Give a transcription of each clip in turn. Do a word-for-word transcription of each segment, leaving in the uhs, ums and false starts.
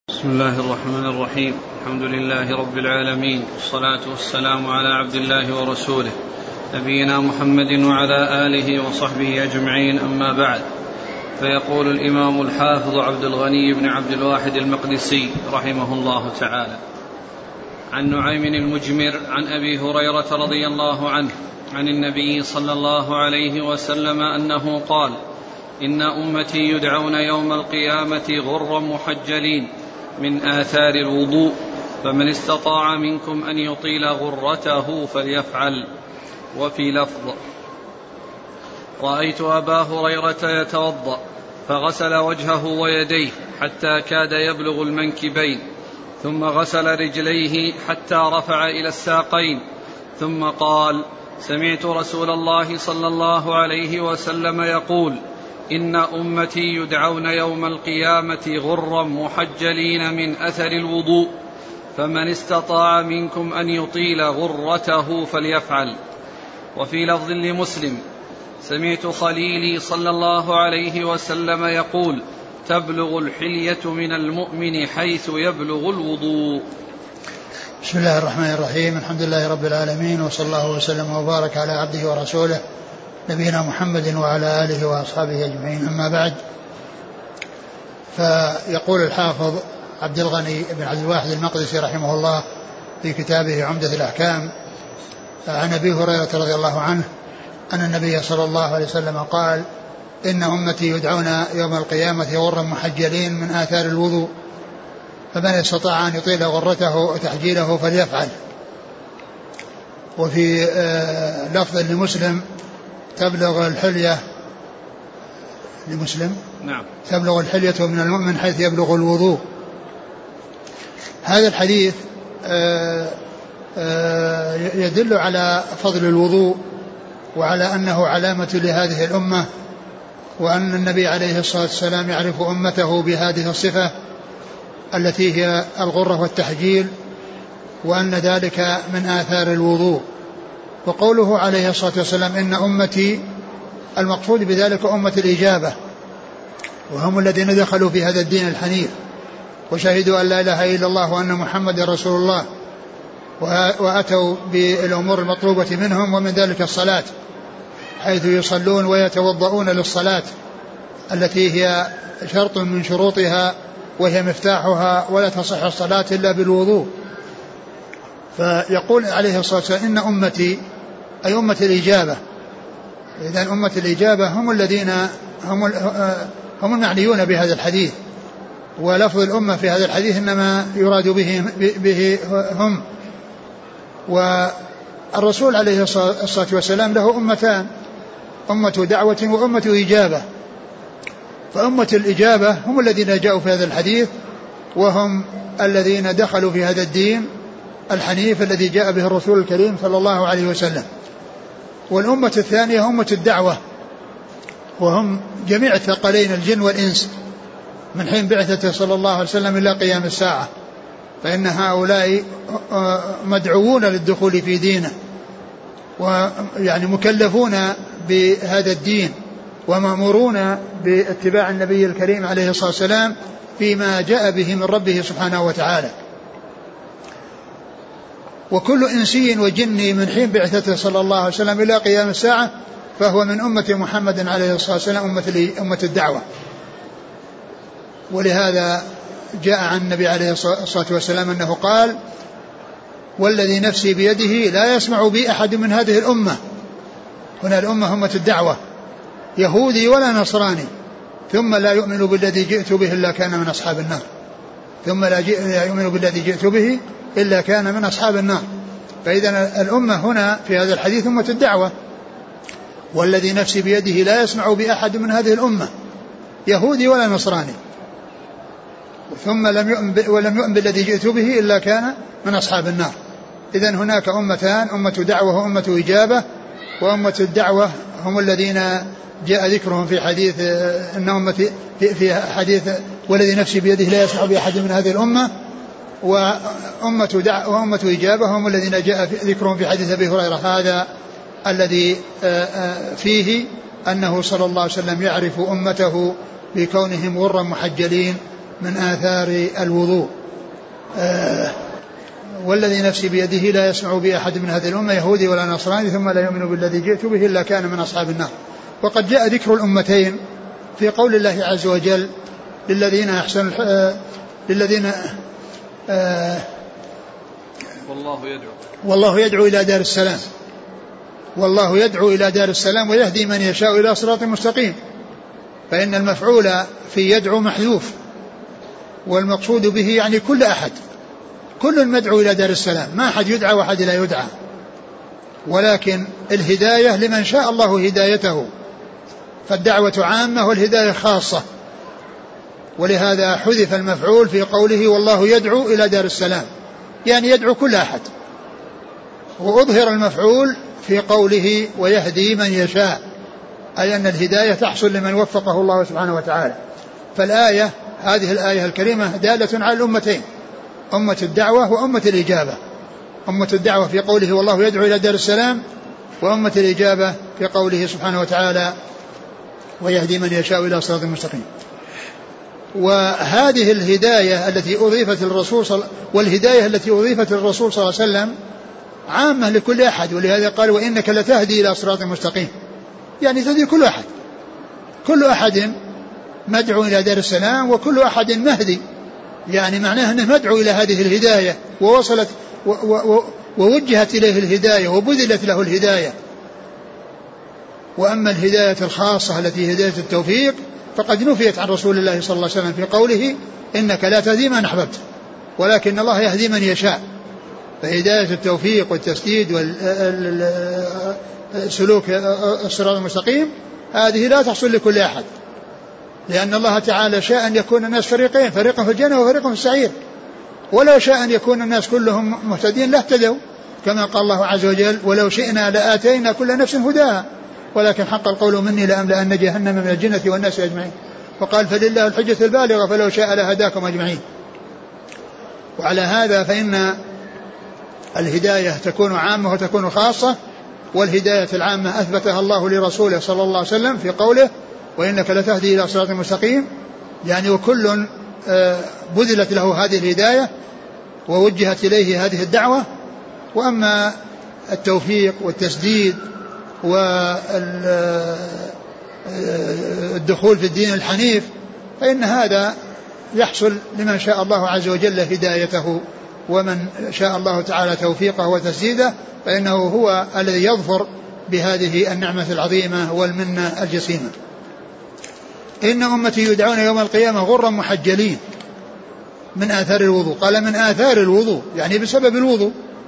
بسم الله الرحمن الرحيم. الحمد لله رب العالمين، والصلاة والسلام على عبد الله ورسوله نبينا محمد وعلى آله وصحبه أجمعين، أما بعد. فيقول الإمام الحافظ عبد الغني بن عبد الواحد المقدسي رحمه الله تعالى: عن نعيم المجمر عن أبي هريرة رضي الله عنه عن النبي صلى الله عليه وسلم أنه قال: إن أمتي يدعون يوم القيامة غرا محجلين من آثار الوضوء، فمن استطاع منكم أن يطيل غرته فليفعل. وفي لفظ: رأيت أبا هريرة يتوضأ فغسل وجهه ويديه حتى كاد يبلغ المنكبين، ثم غسل رجليه حتى رفع إلى الساقين، ثم قال: سمعت رسول الله صلى الله عليه وسلم يقول: إن أمتي يدعون يوم القيامة غرا محجلين من أثر الوضوء، فمن استطاع منكم أن يطيل غرته فليفعل. وفي لفظ لمسلم: سمعت خليلي صلى الله عليه وسلم يقول: تبلغ الحلية من المؤمن حيث يبلغ الوضوء. بسم الله الرحمن الرحيم. الحمد لله رب العالمين، وصلى الله وسلم وبارك على عبده ورسوله نبينا محمد وعلى آله وأصحابه أجمعين، أما بعد. فيقول الحافظ عبد الغني بن عبد الواحد المقدسي رحمه الله في كتابه عمدة الأحكام عن أبي هريرة رضي الله عنه أن النبي صلى الله عليه وسلم قال: إن أمتي يدعون يوم القيامة غرا محجلين من آثار الوضوء، فمن استطاع أن يطيل غرته وتحجيله فليفعل. وفي لفظ لمسلم: تبلغ الحلية لمسلم نعم. تبلغ الحلية من المؤمن حيث يبلغ الوضوء. هذا الحديث يدل على فضل الوضوء، وعلى أنه علامة لهذه الأمة، وأن النبي عليه الصلاة والسلام يعرف أمته بهذه الصفة التي هي الغرة والتحجيل، وأن ذلك من آثار الوضوء. وقوله عليه الصلاة والسلام إن أمتي، المقصود بذلك أمة الإجابة، وهم الذين دخلوا في هذا الدين الحنيف وشهدوا أن لا إله إلا الله وأن محمد رسول الله، وأتوا بالأمور المطلوبة منهم، ومن ذلك الصلاة، حيث يصلون ويتوضؤون للصلاة التي هي شرط من شروطها وهي مفتاحها، ولا تصح الصلاة إلا بالوضوء. فيقول عليه الصلاة والسلام إن أمتي، أي أمة الإجابة. إذن أمة الإجابة هم الذين هم هم المعنيون بهذا الحديث، ولفظ الأمة في هذا الحديث إنما يراد به, به هم. والرسول عليه الصلاة والسلام له أمتان: أمة دعوة وأمة إجابة. فأمة الإجابة هم الذين جاءوا في هذا الحديث، وهم الذين دخلوا في هذا الدين الحنيف الذي جاء به الرسول الكريم صلى الله عليه وسلم. والأمة الثانية أمة الدعوة، وهم جميع الثقلين الجن والإنس من حين بعثته صلى الله عليه وسلم إلى قيام الساعة، فإن هؤلاء مدعوون للدخول في دينه، ويعني مكلفون بهذا الدين، ومأمورون باتباع النبي الكريم عليه الصلاة والسلام فيما جاء به من ربه سبحانه وتعالى. وكل إنسي وجني من حين بعثته صلى الله عليه وسلم إلى قيام الساعة فهو من أمة محمد عليه الصلاة والسلام، أمة الدعوة. ولهذا جاء عن النبي عليه الصلاة والسلام أنه قال: والذي نفسي بيده لا يسمع بي أحد من هذه الأمة. هنا الأمة أمة الدعوة، يهودي ولا نصراني، ثم لا يؤمن بالذي جئت به إلا كان من أصحاب النار. ثم لا يؤمن بالذي جئت به إلا كان من أصحاب النار. فإذا الأمة هنا في هذا الحديث أمة الدعوة. والذي نفسي بيده لا يسمع بأحد من هذه الأمة، يهودي ولا نصراني، ثم لم يؤمن ولم يؤمن بالذي جئت به إلا كان من أصحاب النار. إذن هناك أمتان: أمة دعوة وأمة إجابة. وأمة الدعوة هم الذين جاء ذكرهم في حديث إن أمتي في حديث والذي نفسي بيده لا يسمع بأحد من هذه الأمة. وأمة دعوة وأمة إجابة هم الذين جاء ذكرهم في حديث أبي هريرة هذا الذي فيه أنه صلى الله عليه وسلم يعرف أمته بكونهم غرا محجلين من آثار الوضوء. آه والذي نفسي بيده لا يسمع بأحد من هذه الأمة يهودي ولا نصراني ثم لا يؤمن بالذي جئت به إلا كان من أصحاب النار. وقد جاء ذكر الأمتين في قول الله عز وجل للذين أحسنوا آه للذين آه والله يدعو والله يدعو إلى دار السلام والله يدعو إلى دار السلام ويهدي من يشاء إلى صراط مستقيم. فإن المفعول في يدعو محذوف والمقصود به يعني كل أحد كل مدعو إلى دار السلام ما أحد يدعى وأحد لا يدعى ولكن الهداية لمن شاء الله هدايته فالدعوة عامة والهداية خاصة ولهذا حذف المفعول في قوله والله يدعو إلى دار السلام يعني يدعو كل أحد وأظهر المفعول في قوله ويهدي من يشاء أي أن الهداية تحصل لمن وفقه الله سبحانه وتعالى. فالآية هذه الآية الكريمة دالة على الأمتين أمة الدعوة وأمة الإجابة. أمة الدعوة في قوله والله يدعو إلى دار السلام وأمة الإجابة في قوله سبحانه وتعالى ويهدي من يشاء إلى صراط مستقيم. وهذه الهداية التي أضيفت للرسول صل... والهداية التي أضيفت للرسول صلى الله عليه وسلم عامة لكل أحد ولهذا قال وإنك لتهدي إلى صراط مستقيم يعني تهدي كل أحد كل أحد مدعو إلى دار السلام وكل أحد مهدي يعني معناه أنه مدعو إلى هذه الهداية ووصلت و... و... ووجهت إليه الهداية وبذلت له الهداية. وأما الهداية الخاصة التي هداية التوفيق فقد نفيت عن رسول الله صلى الله عليه وسلم في قوله إنك لا تهدي من أحببت ولكن الله يهدي من يشاء. فهداية التوفيق والتسديد والسلوك الصراط المستقيم هذه لا تحصل لكل أحد لأن الله تعالى شاء أن يكون الناس فريقين فريق في الجنة وفريق في السعير ولو شاء أن يكون الناس كلهم مهتدين لاهتدوا كما قال الله عز وجل ولو شئنا لآتينا كل نفس هداها ولكن حق القول مني لأملأن جهنم من الجنة والناس أجمعين. وقال فلله الحجة البالغة فلو شاء لهداكم أجمعين. وعلى هذا فإن الهداية تكون عامة وتكون خاصة والهداية العامة أثبتها الله لرسوله صلى الله عليه وسلم في قوله وإنك لتهدي إلى صراط مستقيم يعني وكل بذلت له هذه الهداية ووجهت إليه هذه الدعوة. وأما التوفيق والتسديد والدخول في الدين الحنيف فإن هذا يحصل لمن شاء الله عز وجل هدايته ومن شاء الله تعالى توفيقه وتسديده فإنه هو الذي يظفر بهذه النعمة العظيمة والمنة الجسيمة. إن أمتي يدعون يوم القيامة غرا محجلين من آثار الوضوء. قال من آثار الوضوء يعني بسبب الوضوء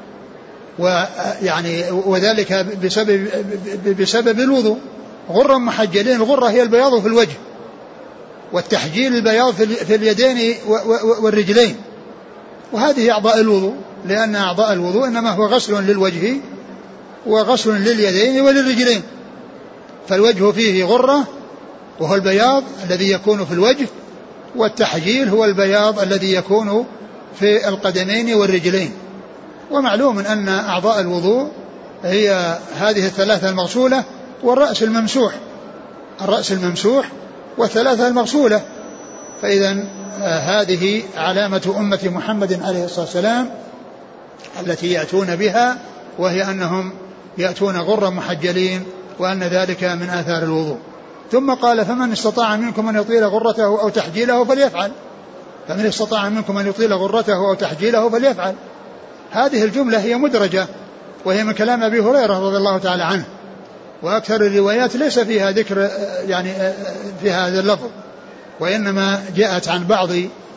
ويعني وذلك بسبب بسبب الوضوء غرا محجلين. الغرة هي البياض في الوجه والتحجيل البياض في اليدين والرجلين وهذه أعضاء الوضوء لأن أعضاء الوضوء إنما هو غسل للوجه وغسل لليدين وللرجلين. فالوجه فيه غرة وهو البياض الذي يكون في الوجه والتحجيل هو البياض الذي يكون في القدمين والرجلين. ومعلوم أن أعضاء الوضوء هي هذه الثلاثة المغسولة والرأس الممسوح الرأس الممسوح والثلاثة المغسولة. فإذا هذه علامة أمة محمد عليه الصلاة والسلام التي يأتون بها وهي أنهم يأتون غرا محجلين وأن ذلك من آثار الوضوء. ثم قال فمن استطاع منكم أن يطيل غرته أو تحجيله فليفعل فمن استطاع منكم أن يطيل غرته أو تحجيله فليفعل. هذه الجملة هي مدرجة وهي من كلام أبي هريرة رضي الله تعالى عنه وأكثر الروايات ليس فيها ذكر يعني في هذا اللفظ وإنما جاءت عن بعض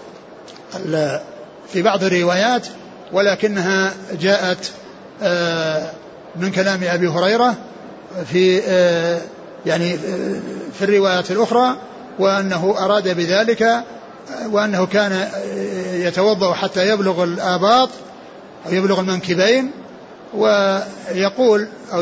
في بعض الروايات ولكنها جاءت من كلام أبي هريرة في يعني في الروايات الأخرى وأنه أراد بذلك وأنه كان يتوضأ حتى يبلغ الآباط أو يبلغ المنكبين ويقول أو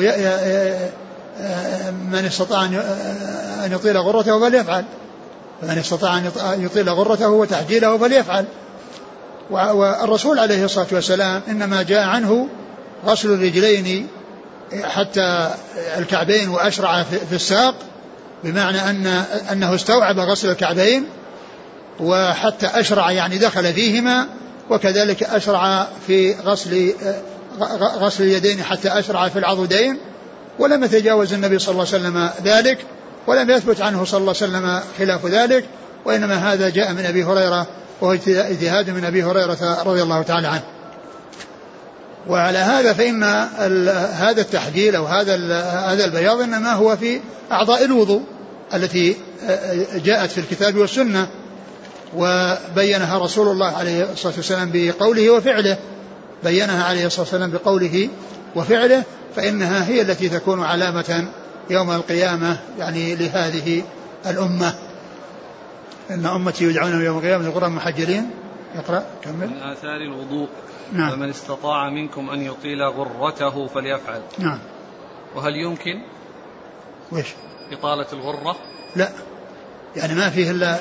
من استطاع أن يطيل غرته فليفعل فمن استطاع أن يطيل غرته وتحجيله فليفعل. والرسول عليه الصلاة والسلام إنما جاء عنه غسل الرجلين حتى الكعبين وأشرع في الساق بمعنى أن أنه استوعب غسل الكعبين وحتى أشرع يعني دخل فيهما، وكذلك أشرع في غسل غسل اليدين حتى أشرع في العضدين، ولم يتجاوز النبي صلى الله عليه وسلم ذلك، ولم يثبت عنه صلى الله عليه وسلم خلاف ذلك، وإنما هذا جاء من أبي هريرة، وهو اجتهاد من أبي هريرة رضي الله تعالى عنه. وعلى هذا فإن هذا التحجيل أو هذا هذا البياض إنما هو في أعضاء الوضوء التي جاءت في الكتاب والسنة، وبينها رسول الله عليه الصلاة والسلام بقوله وفعله، بينها عليه الصلاة والسلام بقوله وفعله، فإنها هي التي تكون علامة يوم القيامة يعني لهذه الأمة. إن أمتي يدعون يوم القيامة غرا محجلين. يقرأ كمل. من آثار الوضوء. نعم. فمن استطاع منكم أن يطيل غرته فليفعل. نعم. وهل يمكن وش إطالة الغرة؟ لا، يعني ما فيه إلا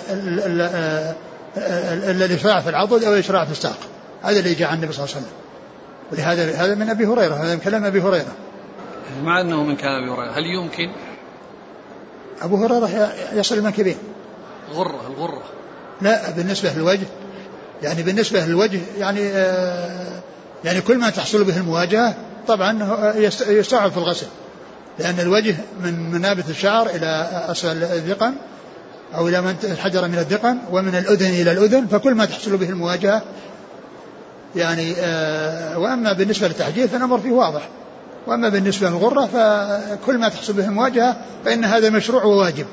إلا الإشراع في العضد أو الإشراع في الساق، هذا اللي جاء عن النبي صلى الله عليه وسلم. ولهذا هذا من أبي هريرة، هذا من كلام أبي هريرة. مع أنه من كلام أبي هريرة، هل يمكن أبو هريرة يصل المنكبين؟ غرة الغرة لا، بالنسبة للوجه يعني بالنسبة للوجه يعني آه يعني كل ما تحصل به المواجهة طبعا يستعب في الغسل، لأن الوجه من منابت الشعر إلى أسفل الذقن أو إلى من الحجر من الذقن ومن الأذن إلى الأذن، فكل ما تحصل به المواجهة يعني آه وأما بالنسبة للتحجيل فالأمر فيه واضح، وأما بالنسبة للغرة فكل ما تحصل به المواجهة فإن هذا مشروع وواجب.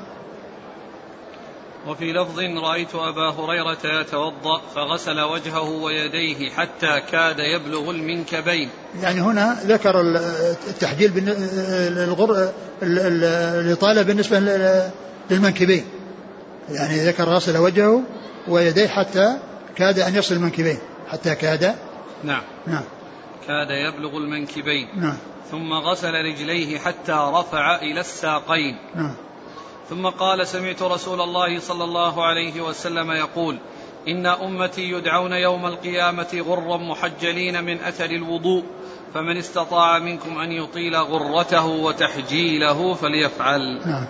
وفي لفظ رأيت أبا هريرة يتوضأ فغسل وجهه ويديه حتى كاد يبلغ المنكبين. يعني هنا ذكر التحجيل بالغر الإطالة بالنسبة للمنكبين، يعني ذكر غسل وجهه ويديه حتى كاد أن يصل المنكبين، حتى كاد نعم نعم كاد يبلغ المنكبين. نعم. ثم غسل رجليه حتى رفع إلى الساقين. نعم. ثم قال سمعت رسول الله صلى الله عليه وسلم يقول إن أمتي يدعون يوم القيامة غرا محجلين من أثر الوضوء، فمن استطاع منكم أن يطيل غرته وتحجيله فليفعل. نعم.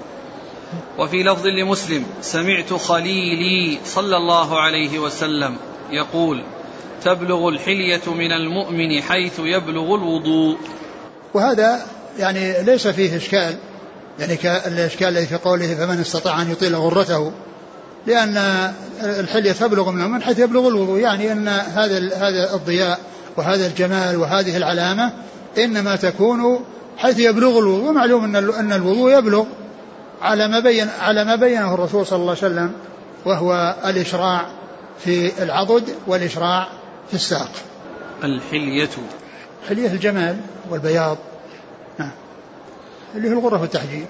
وفي لفظ لمسلم سمعت خليلي صلى الله عليه وسلم يقول تبلغ الحلية من المؤمن حيث يبلغ الوضوء. وهذا يعني ليس فيه إشكال، يعني كالإشكال الذي في قوله فمن استطاع أن يطيل غرته، لأن الحلية تبلغ من المؤمن حيث يبلغ الوضوء، يعني أن هذا هذا الضياء وهذا الجمال وهذه العلامة إنما تكون حيث يبلغ الوضوء. معلوم أن الوضوء يبلغ على ما بين على ما بينه الرسول صلى الله عليه وسلم، وهو الإشراع في العضد والإشراع في الساق. الحلية حلية الجمال والبياض، نعم، اللي هي الغرة والتحجيل.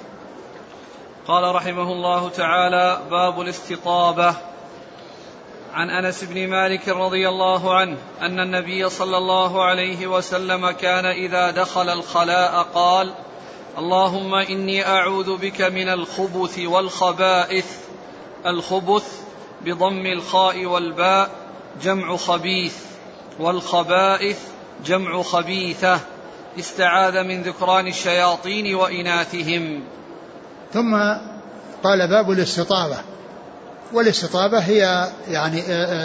قال رحمه الله تعالى باب الاستطابة. عن أنس بن مالك رضي الله عنه أن النبي صلى الله عليه وسلم كان إذا دخل الخلاء قال اللهم إني أعوذ بك من الخبث والخبائث. الخبث بضم الخاء والباء جمع خبيث، والخبائث جمع خبيثة، استعاذ من ذكران الشياطين وإناثهم. ثم قال باب الاستطابة. والاستطابة هي يعني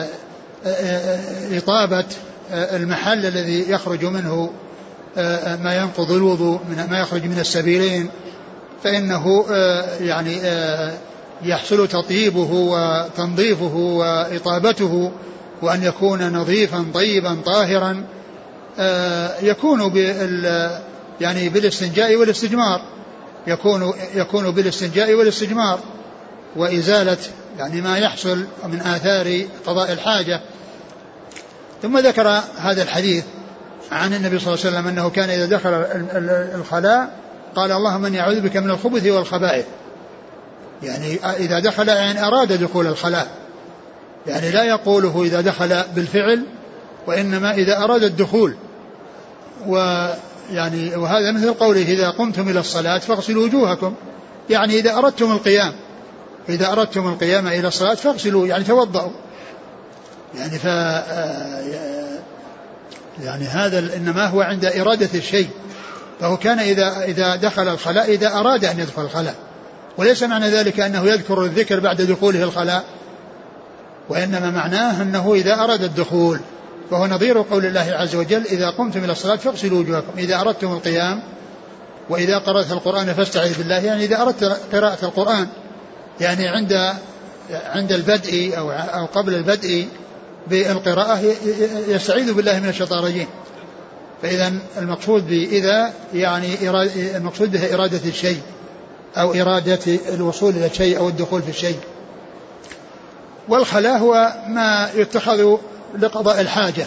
إطابة المحل الذي يخرج منه ما ينقض الوضوء، ما يخرج من السبيلين، فإنه يعني يحصل تطيبه وتنظيفه وإطابته، وأن يكون نظيفا طيبا طاهرا، يكون بال يعني بالاستنجاء والاستجمار، يكون يكون بالاستنجاء والاستجمار وإزالة يعني ما يحصل من آثار قضاء الحاجة. ثم ذكر هذا الحديث عن النبي صلى الله عليه وسلم أنه كان إذا دخل الخلاء قال اللهم إني أعوذ بك من الخبث والخبائث، يعني إذا دخل يعني أراد دخول الخلاء، يعني لا يقوله إذا دخل بالفعل، وإنما إذا أراد الدخول. ويعني وهذا مثل قوله إذا قمتم إلى الصلاة فاغسلوا وجوهكم، يعني إذا أردتم القيام إذا أردتم القيام إلى الصلاة فاغسلوا يعني توضأوا، يعني ف يعني هذا إنما هو عند إرادة الشيء، فهو كان إذا إذا دخل الخلاء إذا أراد أن يدخل الخلاء، وليس معنى ذلك أنه يذكر الذكر بعد دخوله الخلاء، وإنما معناه أنه إذا أراد الدخول، وهو نظير قول الله عز وجل إذا قمتم إلى الصلاة فاغسلوا وجوهكم، إذا أردتم القيام وإذا قرأت القرآن فاستعذ بالله، يعني إذا أردت قراءة القرآن يعني عند عند البدء أو أو قبل البدء بالقراءة يستعيذ بالله من الشيطان الرجيم. فإذا المقصود بإذا يعني المقصود بها إرادة الشيء أو إرادة الوصول إلى الشيء أو الدخول في الشيء. والخلاء هو ما يتخذ لقضاء الحاجة،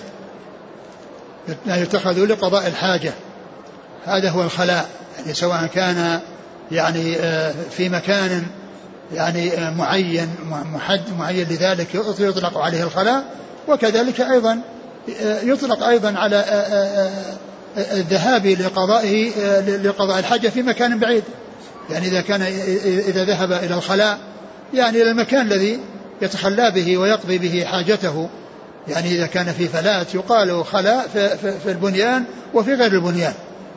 ما يتخذ لقضاء الحاجة، هذا هو الخلاء، يعني سواء كان يعني في مكان يعني معين محد معين لذلك يطلق عليه الخلاء، وكذلك أيضا يطلق أيضا على الذهاب لقضائه لقضاء الحاجة في مكان بعيد، يعني إذا كان إذا ذهب إلى الخلاء يعني إلى المكان الذي يتخلى به ويقضي به حاجته، يعني إذا كان في فلاة يقال خلاء في البنيان وفي غير البنيان.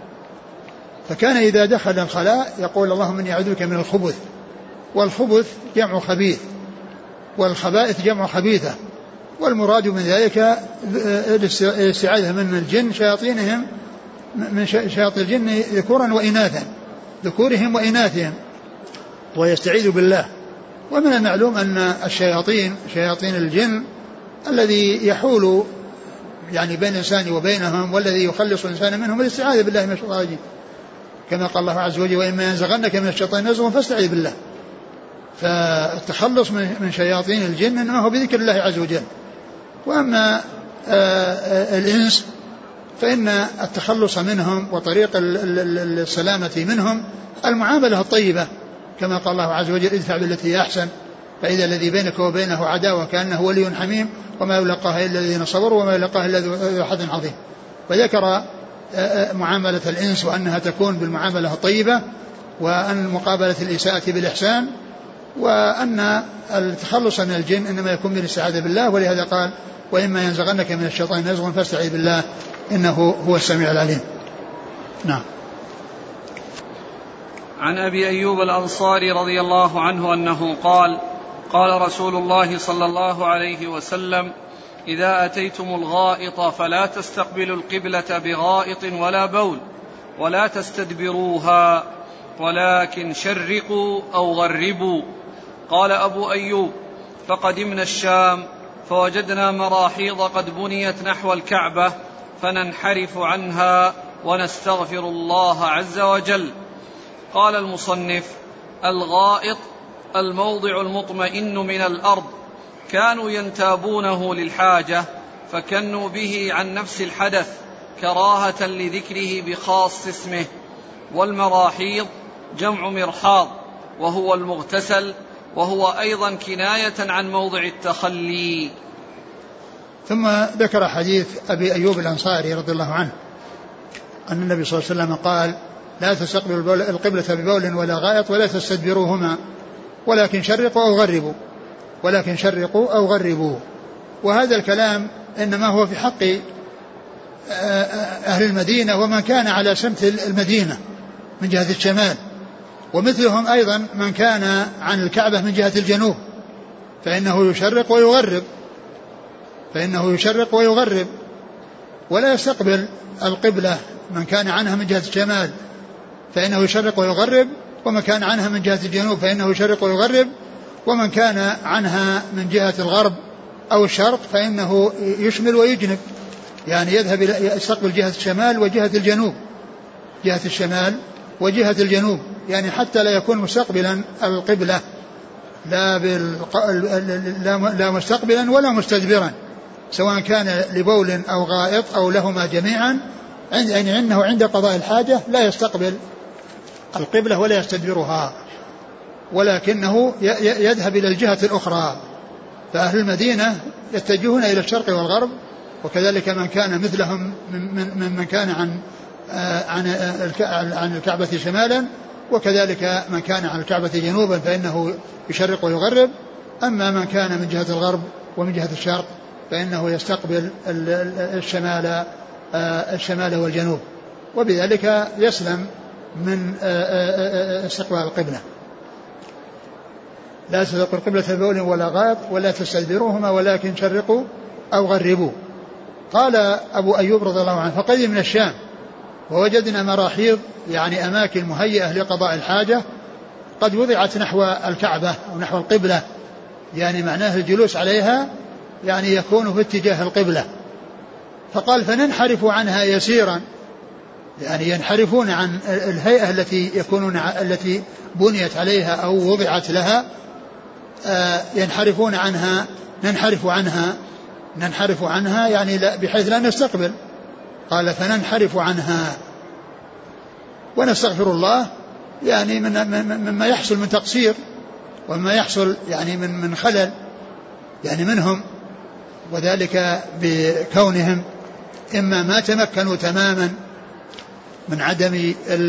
فكان إذا دخل الخلاء يقول اللهم إني أعوذ بك من الخبث، والخبث جمع خبيث، والخبائث جمع خبيثة، والمراد من ذلك الاستعاذة من الجن شياطينهم من شياطين الجن ذكورا وإناثا، ذكورهم وإناثهم، ويستعيذ بالله. ومن المعلوم أن الشياطين شياطين الجن الذي يحول يعني بين الإنسان وبينهم والذي يخلص الإنسان منهم الاستعاذة بالله من الشيطان الرجيم، كما قال الله عز وجل وإما ينزغنك من الشيطان نزغ فاستعذ بالله. فالتخلص من شياطين الجن إنما هو بذكر الله عز وجل. وأما الإنس فإن التخلص منهم وطريق السلامة منهم المعاملة الطيبة، كما قال الله عز وجل ادفع بالتي هي أحسن فإذا الذي بينك وبينه عداوة كأنه ولي حميم وما يلقاها إلا الذين صبروا وما يلقاها إلا ذو حظ عظيم. وذكر معاملة الإنس وأنها تكون بالمعاملة الطيبة، وأن مقابلة الإساءة بالإحسان، وأن التخلص من الجن إنما يكون بالاستعاذة بالله. ولهذا قال وإما ينزغنك من الشيطان نزغ فاستعذ بالله إنه هو السميع العليم. نعم. عن أبي أيوب الأنصاري رضي الله عنه أنه قال قال رسول الله صلى الله عليه وسلم إذا أتيتم الغائط فلا تستقبلوا القبلة بغائط ولا بول ولا تستدبروها ولكن شرقوا أو غربوا. قال أبو أيوب فقدمنا الشام فوجدنا مراحيض قد بنيت نحو الكعبة فننحرف عنها ونستغفر الله عز وجل. قال المصنف الغائط الموضع المطمئن من الأرض، كانوا ينتابونه للحاجة فكنوا به عن نفس الحدث كراهة لذكره بخاص اسمه. والمراحيض جمع مرحاض وهو المغتسل، وهو أيضا كناية عن موضع التخلي. ثم ذكر حديث أبي أيوب الأنصاري رضي الله عنه أن النبي صلى الله عليه وسلم قال لا تستقبلوا القبلة ببول ولا غائط ولا تستدبروهما ولكن شرقوا أو غربوا ولكن شرقوا أو غربوا. وهذا الكلام إنما هو في حق أهل المدينة ومن كان على سمت المدينة من جهة الشمال، ومثلهم أيضا من كان عن الكعبة من جهة الجنوب فإنه يشرق ويغرب فإنه يشرق ويغرب ولا يستقبل القبلة من كان عنها من جهة الشمال فإنه يشرق ويغرب، ومن كان عنها من جهة الجنوب فإنه يشرق ويغرب، ومن كان عنها من جهة الغرب أو الشرق فإنه يشمل ويجنب، يعني يذهب يستقبل جهة الشمال وجهة الجنوب جهة الشمال وجهة الجنوب، يعني حتى لا يكون مستقبلا القبلة لا, بالق... لا مستقبلا ولا مستدبرا، سواء كان لبول أو غائط أو لهما جميعا، يعني أنه عند قضاء الحاجة لا يستقبل القبلة ولا يستدبرها، ولكنه يذهب إلى الجهة الأخرى. فأهل المدينة يتجهون إلى الشرق والغرب، وكذلك من كان مثلهم من من كان عن عن عن الكعبة شمالا، وكذلك من كان عن الكعبة جنوبا فإنه يشرق ويغرب. أما من كان من جهة الغرب ومن جهة الشرق فإنه يستقبل الشمال الشمال والجنوب، وبذلك يسلم من استقبال القبلة. لا تستقبلوا قبلة بول ولا غائط ولا تستدبروهما ولكن شرقوا أو غربوا. قال أبو أيوب رضي الله عنه فقدم من الشام ووجدنا مراحيض يعني أماكن مهيئة لقضاء الحاجة قد وضعت نحو الكعبة أو نحو القبلة، يعني معناه الجلوس عليها يعني يكون في اتجاه القبلة. فقال فننحرف عنها يسيرا، يعني ينحرفون عن الهيئة التي يكونون التي بنيت عليها أو وضعت لها، ينحرفون عنها ننحرف عنها ننحرف عنها يعني لا بحيث لا نستقبل. قال فننحرف عنها ونستغفر الله، يعني مما يحصل من تقصير وما يحصل يعني من من خلل يعني منهم، وذلك بكونهم إما ما تمكنوا تماما من عدم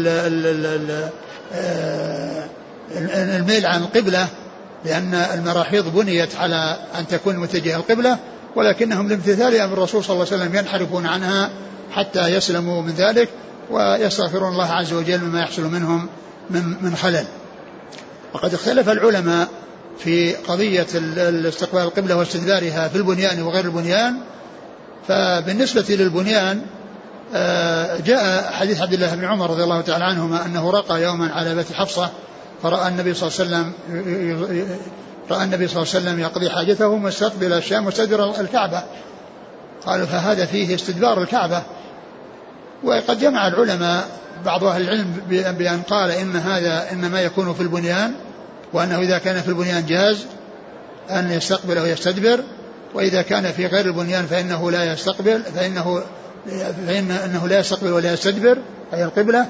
الميل عن القبلة، لأن المراحيض بنيت على أن تكون متجهة القبلة، ولكنهم لامتثال أمر الرسول صلى الله عليه وسلم ينحرفون عنها حتى يسلموا من ذلك ويستغفرون الله عز وجل مما يحصل منهم من من خلل. وقد اختلف العلماء في قضية الاستقبال القبلة واستدبارها في البنيان وغير البنيان. فبالنسبة للبنيان جاء حديث عبد الله بن عمر رضي الله تعالى عنهما أنه رقى يوما على بيت حفصة فرأى النبي صلى الله عليه وسلم رأى النبي صلى الله عليه وسلم يقضي حاجته مستقبل الشام مستدبر الكعبة. قالوا فهذا فيه استدبار الكعبة. وقد جمع العلماء بعض أهل العلم بأن قال إن هذا إنما يكون في البنيان، وأنه إذا كان في البنيان جاز أن يستقبل أو يستدبر، وإذا كان في غير البنيان فإنه لا يستقبل فإنه فإنه لا يستقبل ولا يستدبر أي القبلة.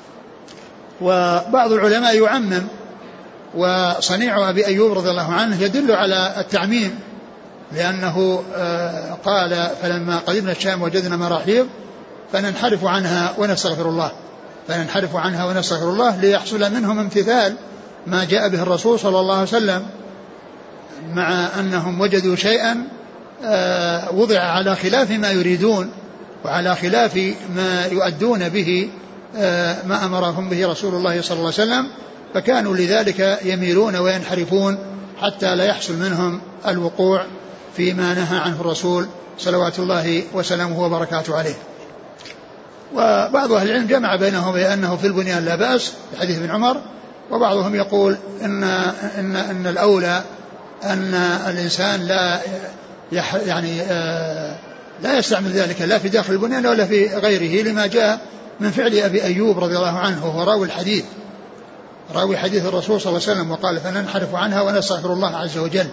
وبعض العلماء يعمم، وصنيع أبي أيوب رضي الله عنه يدل على التعميم، لأنه قال فلما قدمنا الشام وجدنا مراحيض فننحرف عنها ونستغفر الله فننحرف عنها ونستغفر الله ليحصل منهم امتثال ما جاء به الرسول صلى الله عليه وسلم، مع أنهم وجدوا شيئا وضع على خلاف ما يريدون وعلى خلاف ما يؤدون به ما أمرهم به رسول الله صلى الله عليه وسلم، فكانوا لذلك يميلون وينحرفون حتى لا يحصل منهم الوقوع فيما نهى عنه الرسول صلوات الله وسلامه وبركاته عليه. وبعض أهل العلم جمع بينهم بأنه في البنيان لا بأس بحديث ابن عمر، وبعضهم يقول إن, إن, إن الأولى أن الإنسان لا يح يعني آه لا يستعمل ذلك لا في داخل البنيان ولا في غيره، لما جاء من فعل أبي أيوب رضي الله عنه وهو راوي الحديث راوي حديث الرسول صلى الله عليه وسلم، وقال فننحرف عنها ونستغفر الله عز وجل.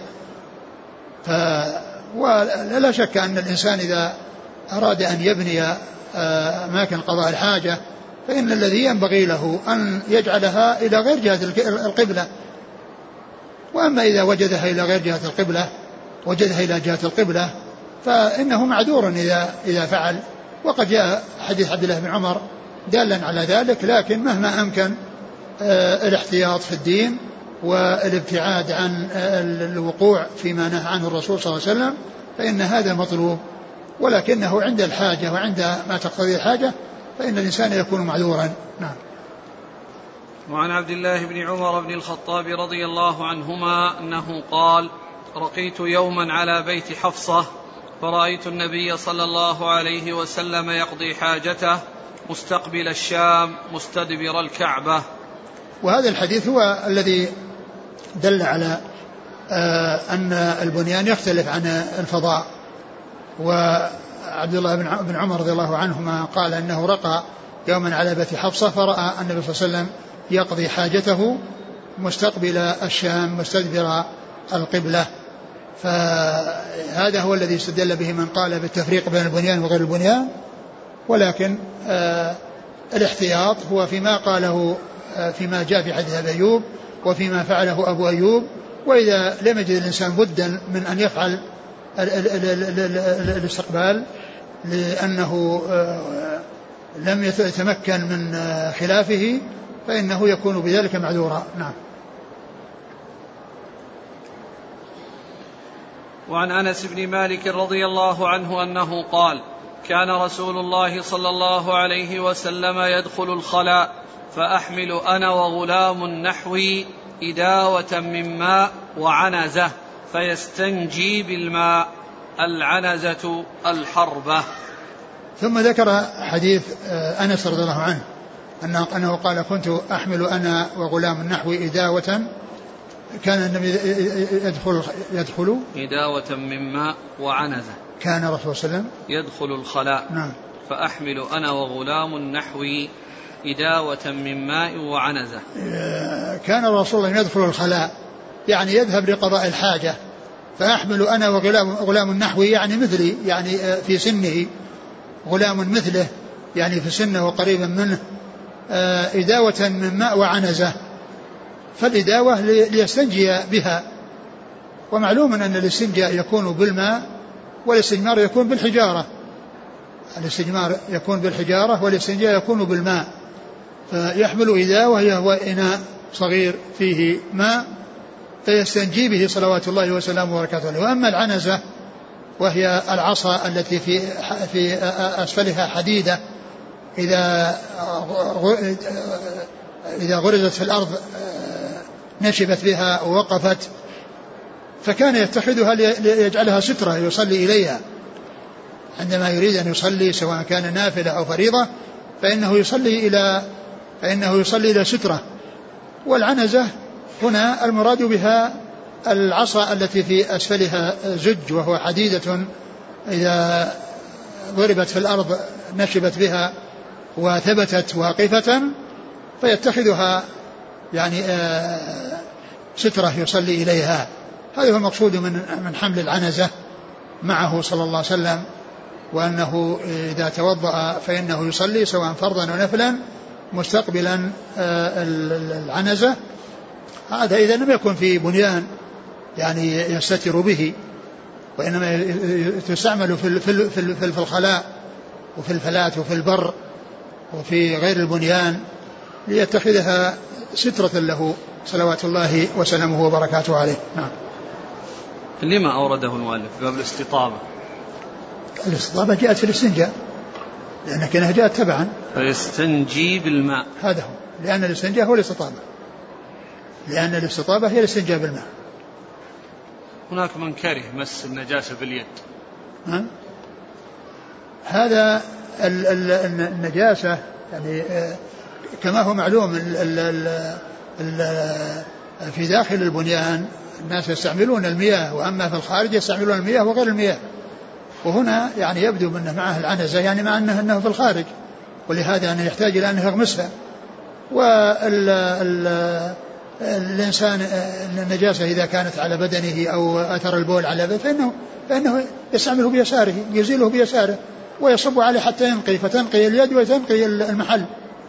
ولا شك أن الإنسان إذا أراد أن يبني أماكن قضاء الحاجة فإن الذي ينبغي له أن يجعلها إلى غير جهة القبلة، وأما إذا وجدها إلى غير جهة القبلة وجدها إلى جهة القبلة فإنه معذور إذا إذا فعل. وقد جاء حديث عبد الله بن عمر دالا على ذلك، لكن مهما أمكن الاحتياط في الدين والابتعاد عن الوقوع فيما نهى عنه الرسول صلى الله عليه وسلم فإن هذا مطلوب، ولكنه عند الحاجة وعند ما تقتضي الحاجة فإن الإنسان يكون معذورا. نعم. وعن عبد الله بن عمر بن الخطاب رضي الله عنهما أنه قال رقيت يوما على بيت حفصة فرأيت النبي صلى الله عليه وسلم يقضي حاجته مستقبل الشام مستدبر الكعبة. وهذا الحديث هو الذي دل على أن البنيان يختلف عن الفضاء. وعبد الله بن عمر رضي الله عنهما قال أنه رقى يوما على بيت حفصة فرأى النبي صلى الله عليه وسلم يقضي حاجته مستقبل الشام مستدبر القبلة. فهذا هو الذي استدل به من قال بالتفريق بين البنيان وغير البنيان، ولكن آه الاحتياط هو فيما قاله آه فيما جاء في حديث أبي أيوب وفيما فعله أبو أيوب. وإذا لم يجد الإنسان بدا من أن يفعل ال ال ال ال ال ال الاستقبال لأنه آه لم يتمكن من آه خلافه فإنه يكون بذلك معذورا. نعم. وعن أنس بن مالك رضي الله عنه أنه قال كان رسول الله صلى الله عليه وسلم يدخل الخلاء فأحمل أنا وغلام نحوي إداوة من ماء وعنزة فيستنجي بالماء. العنزة الحربة. ثم ذكر حديث أنس رضي الله عنه أنه قال كنت أحمل أنا وغلام نحوي إداوة كان النبي يدخل, يدخل إداوة من ماء وعنزة. كان الرسول صلى الله عليه وسلم يدخل الخلاء. نعم. فأحمل أنا وغلام نحوي إداوة من ماء وعنزة. كان الرسول يدخل الخلاء يعني يذهب لقضاء الحاجة، فأحمل أنا وغلام غلام نحوي يعني مثلي، يعني في سنه غلام مثله يعني في سنه وقريبا منه، إداوة من ماء وعنزة. فالإداوة ليستنجي بها، ومعلوم أن الاستنجاء يكون بالماء والاستجمار يكون بالحجارة. الاستجمار يكون بالحجارة والاستنجاء يكون بالماء. فيحمل إداوة وهو إناء صغير فيه ماء فيستنجي به صلوات الله وسلامه وبركاته عليه. وأما العنزة وهي العصا التي في في أسفلها حديدة إذا إذا غرزت في الأرض نشبت بها ووقفت، فكان يتخذها ليجعلها سترة يصلي إليها عندما يريد أن يصلي سواء كان نافلة أو فريضة، فإنه يصلي إلى فإنه يصلي إلى سترة. والعنزة هنا المراد بها العصا التي في أسفلها زج وهو حديدة إذا ضربت في الأرض نشبت بها وثبتت واقفة، فيتخذها يعني سترة يصلي إليها. هذا هو المقصود من من حمل العنزة معه صلى الله عليه وسلم، وأنه إذا توضأ فإنه يصلي سواء فرضا أو نفلا مستقبلا العنزة. هذا إذا لم يكن في بنيان يعني يستتر به، وإنما تستعمل في في في الخلاء وفي الفلات وفي البر وفي غير البنيان ليتخذها سترة له صلوات الله وسلامه وبركاته عليه. نعم. لما أورده المؤلف باب الاستطابة؟ الاستطابة جاءت في الاستنجاء لأن كانها جاءت تبعا. فيستنجي بالماء. هذا هو، لأن الاستنجاء هو الاستطابة، لأن الاستطابة هي الاستنجاء بالماء. هناك من كره مس النجاسة باليد. ها؟ هذا ال ال النجاسة يعني كما هو معلوم ال ال ال ال في داخل البنيان الناس يستعملون المياه، وأما في الخارج يستعملون المياه وغير المياه. وهنا يعني يبدو منه معه العنزة يعني مع أنه, أنه في الخارج، ولهذا أنه يحتاج إلى أنه يغمسها. والإنسان النجاسة إذا كانت على بدنه أو أثر البول على بدنه فإنه, فإنه يستعمله بيساره، يزيله بيساره ويصب عليه حتى ينقي، فتنقي اليد وتنقي المحل.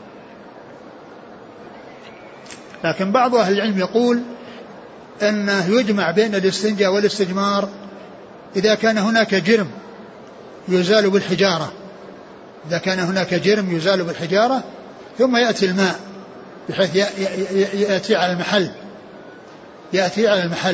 لكن بعض أهل العلم يقول أنه يجمع بين الاستنجاء والاستجمار إذا كان هناك جرم يزال بالحجارة، إذا كان هناك جرم يزال بالحجارة ثم يأتي الماء بحيث يأتي على المحل يأتي على المحل.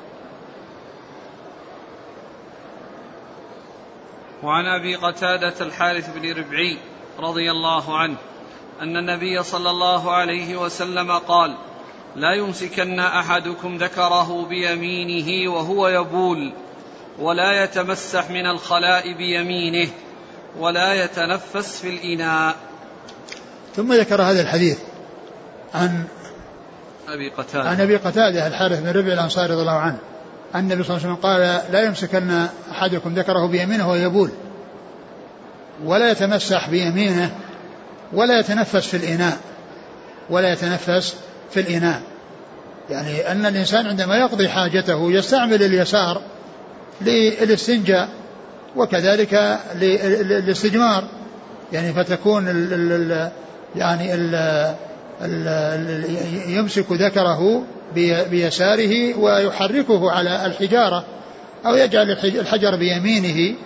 وعن أبي قتادة الحارث بن ربعي رضي الله عنه أن النبي صلى الله عليه وسلم قال: لا يمسكن أحدكم ذكره بيمينه وهو يبول، ولا يتمسح من الخلاء بيمينه، ولا يتنفس في الإناء. ثم ذكر هذا الحديث عن أبي قتادة عن أبي قتادة الحارث بن ربعي الأنصاري رضي الله عنه أن النبي صلى الله عليه وسلم قال: لا يمسكن أحدكم ذكره بيمينه وهو يبول، ولا يتمسح بيمينه، ولا يتنفس في الإناء ولا يتنفس في الإناء يعني أن الإنسان عندما يقضي حاجته يستعمل اليسار للاستنجاء وكذلك للاستجمار، يعني فتكون ال ال يعني ال ال يمسك ذكره بيساره ويحركه على الحجارة، أو يجعل الحجر بيمينه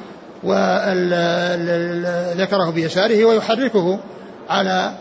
وذكره بيساره ويحركه على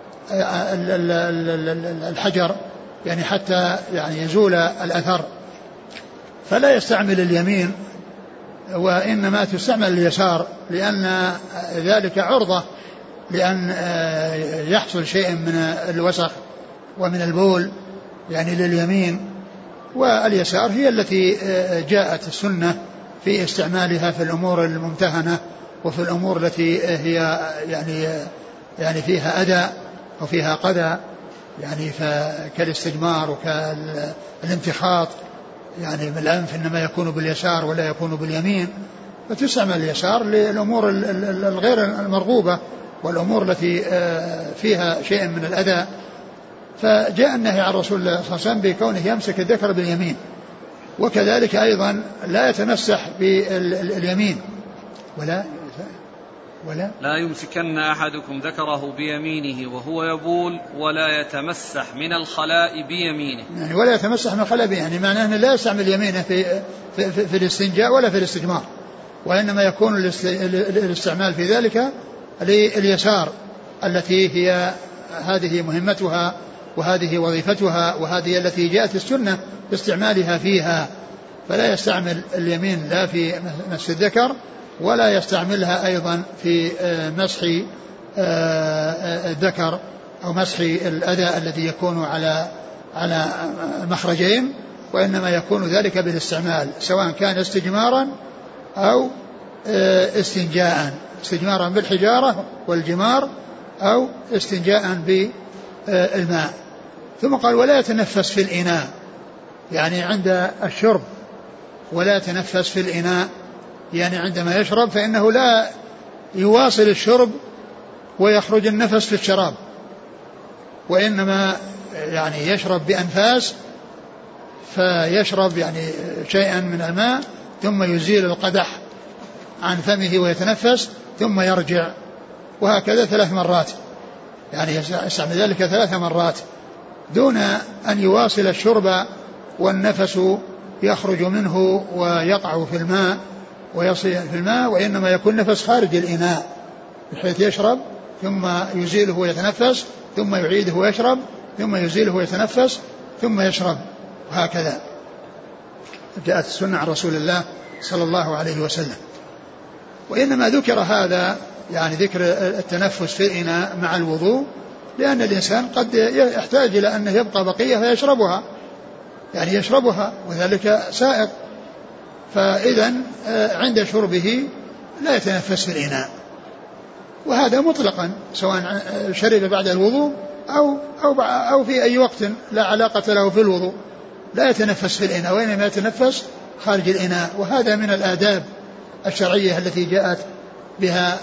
الحجر يعني حتى يعني يزول الأثر. فلا يستعمل اليمين وإنما تستعمل اليسار، لأن ذلك عرضة لأن يحصل شيء من الوسخ ومن البول يعني لليمين، واليسار هي التي جاءت السنة في استعمالها في الأمور الممتهنة وفي الأمور التي هي يعني يعني فيها أذى وفيها قذى، يعني كالاستجمار وكالانتخاط، يعني من الأنف إنما يكون باليسار ولا يكون باليمين، فتستعمل اليسار للأمور الغير المرغوبة والأمور التي فيها شيء من الأذى. فجاء النهي عن رسول الله صلى الله عليه وسلم بكونه يمسك الذكر باليمين، وكذلك أيضا لا يتمسح باليمين ولا ولا لا يمسكن أحدكم ذكره بيمينه وهو يبول ولا يتمسح من الخلاء بيمينه، يعني ولا يتمسح من الخلاء بيمينه، يعني معناه أنه لا يستعمل يمينه في, في, في, في الاستنجاء ولا في الاستجمار، وإنما يكون الاستعمال في ذلك لليسار التي هي هذه مهمتها وهذه وظيفتها وهذه التي جاءت السنة باستعمالها فيها، فلا يستعمل اليمين لا في مس الذكر ولا يستعملها أيضا في مسح الذكر أو مسح الأذى الذي يكون على على مخرجين، وإنما يكون ذلك بالاستعمال سواء كان استجمارا أو استنجاء، استجمارا بالحجارة والجمار أو استنجاء بالماء. ثم قال ولا يتنفس في الإناء، يعني عند الشرب ولا يتنفس في الإناء، يعني عندما يشرب فإنه لا يواصل الشرب ويخرج النفس في الشراب، وإنما يعني يشرب بأنفاس، فيشرب يعني شيئا من الماء ثم يزيل القدح عن فمه ويتنفس ثم يرجع، وهكذا ثلاث مرات، يعني يستعمل ذلك ثلاث مرات دون أن يواصل الشرب والنفس يخرج منه ويقع في الماء ويصل في الماء، وإنما يكون نفس خارج الإناء بحيث يشرب ثم يزيله ويتنفس ثم يعيده ويشرب ثم يزيله ويتنفس ثم يشرب، وهكذا جاءت السنة عن رسول الله صلى الله عليه وسلم. وإنما ذكر هذا يعني ذكر التنفس في الإناء مع الوضوء لأن الإنسان قد يحتاج إلى أنه يبقى بقية فيشربها، يعني يشربها وذلك سائق، فإذا عند شربه لا يتنفس في الإناء، وهذا مطلقا سواء شرب بعد الوضوء أو, أو, أو في أي وقت لا علاقة له في الوضوء لا يتنفس في الإناء وإنما يتنفس خارج الإناء. وهذا من الآداب الشرعية التي جاءت بها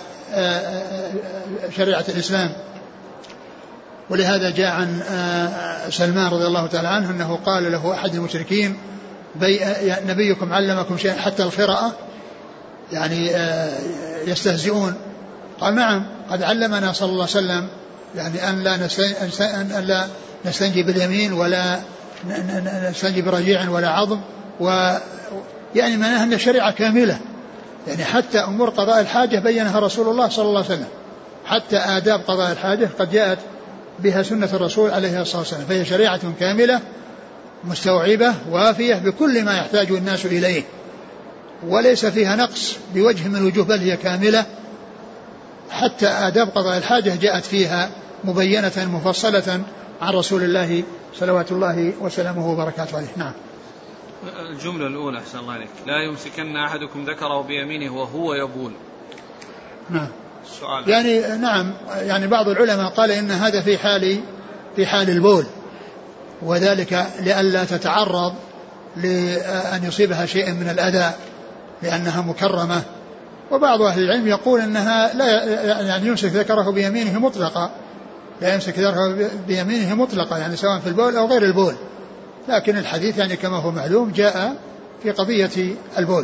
شريعة الإسلام. ولهذا جاء عن سلمان رضي الله تعالى عنه أنه قال له أحد المشركين نبيكم علمكم شيئا حتى القراءة، يعني يستهزئون، قال نعم قد علمنا صلى الله عليه وسلم يعني أن لا أن لا نستنجي باليمين ولا نستنجي برجيع ولا عظم، ويعني معناها أن الشريعة كاملة، يعني حتى أمور قضاء الحاجة بينها رسول الله صلى الله عليه وسلم، حتى آداب قضاء الحاجة قد جاءت بها سنة الرسول عليه الصلاة والسلام، فهي شريعة كاملة مستوعبة وافية بكل ما يحتاج الناس إليه، وليس فيها نقص بوجه من الوجوه، بل هي كاملة، حتى آداب قضاء الحاجة جاءت فيها مبينة مفصلة عن رسول الله صلوات الله وسلامه وبركاته عليه. نعم. الجملة الأولى أحسن الله عليك، لا يمسكن أحدكم ذكره بيمينه وهو يبول. نعم. السؤال يعني نعم، يعني بعض العلماء قال إن هذا في حال في حال البول، وذلك لئلا تتعرض لأن يصيبها شيء من الأذى لأنها مكرمة. وبعض أهل العلم يقول أنها لا يعني يمسك ذكره بيمينه مطلقا، لا يمسك ذكره بيمينه مطلقا، يعني سواء في البول أو غير البول، لكن الحديث يعني كما هو معلوم جاء في قضية البول.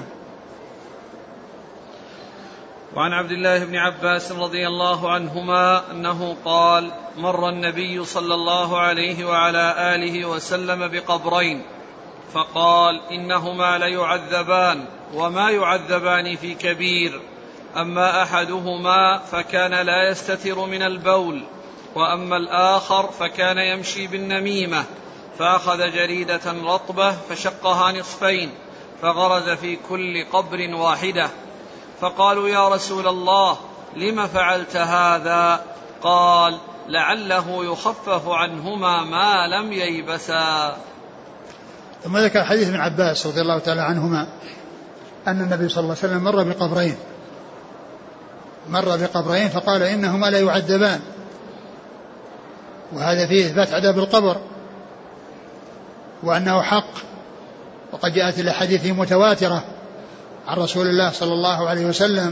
وعن عبد الله بن عباس رضي الله عنهما أنه قال مر النبي صلى الله عليه وعلى آله وسلم بقبرين فقال إنهما ليعذبان وما يعذبان في كبير، أما أحدهما فكان لا يستتر من البول، وأما الآخر فكان يمشي بالنميمة، فأخذ جريدة رطبة فشقها نصفين فغرز في كل قبر واحدة، فقالوا يا رسول الله لم فعلت هذا؟ قال لعله يخفف عنهما ما لم ييبسا. ثم ذكر حديث ابن عباس رضي الله تعالى عنهما أن النبي صلى الله عليه وسلم مر بقبرين مر بقبرين فقال إنهما لا يعذبان، وهذا فيه إثبات عذاب القبر وأنه حق، وقد جاءت الأحاديث متواترة عن رسول الله صلى الله عليه وسلم،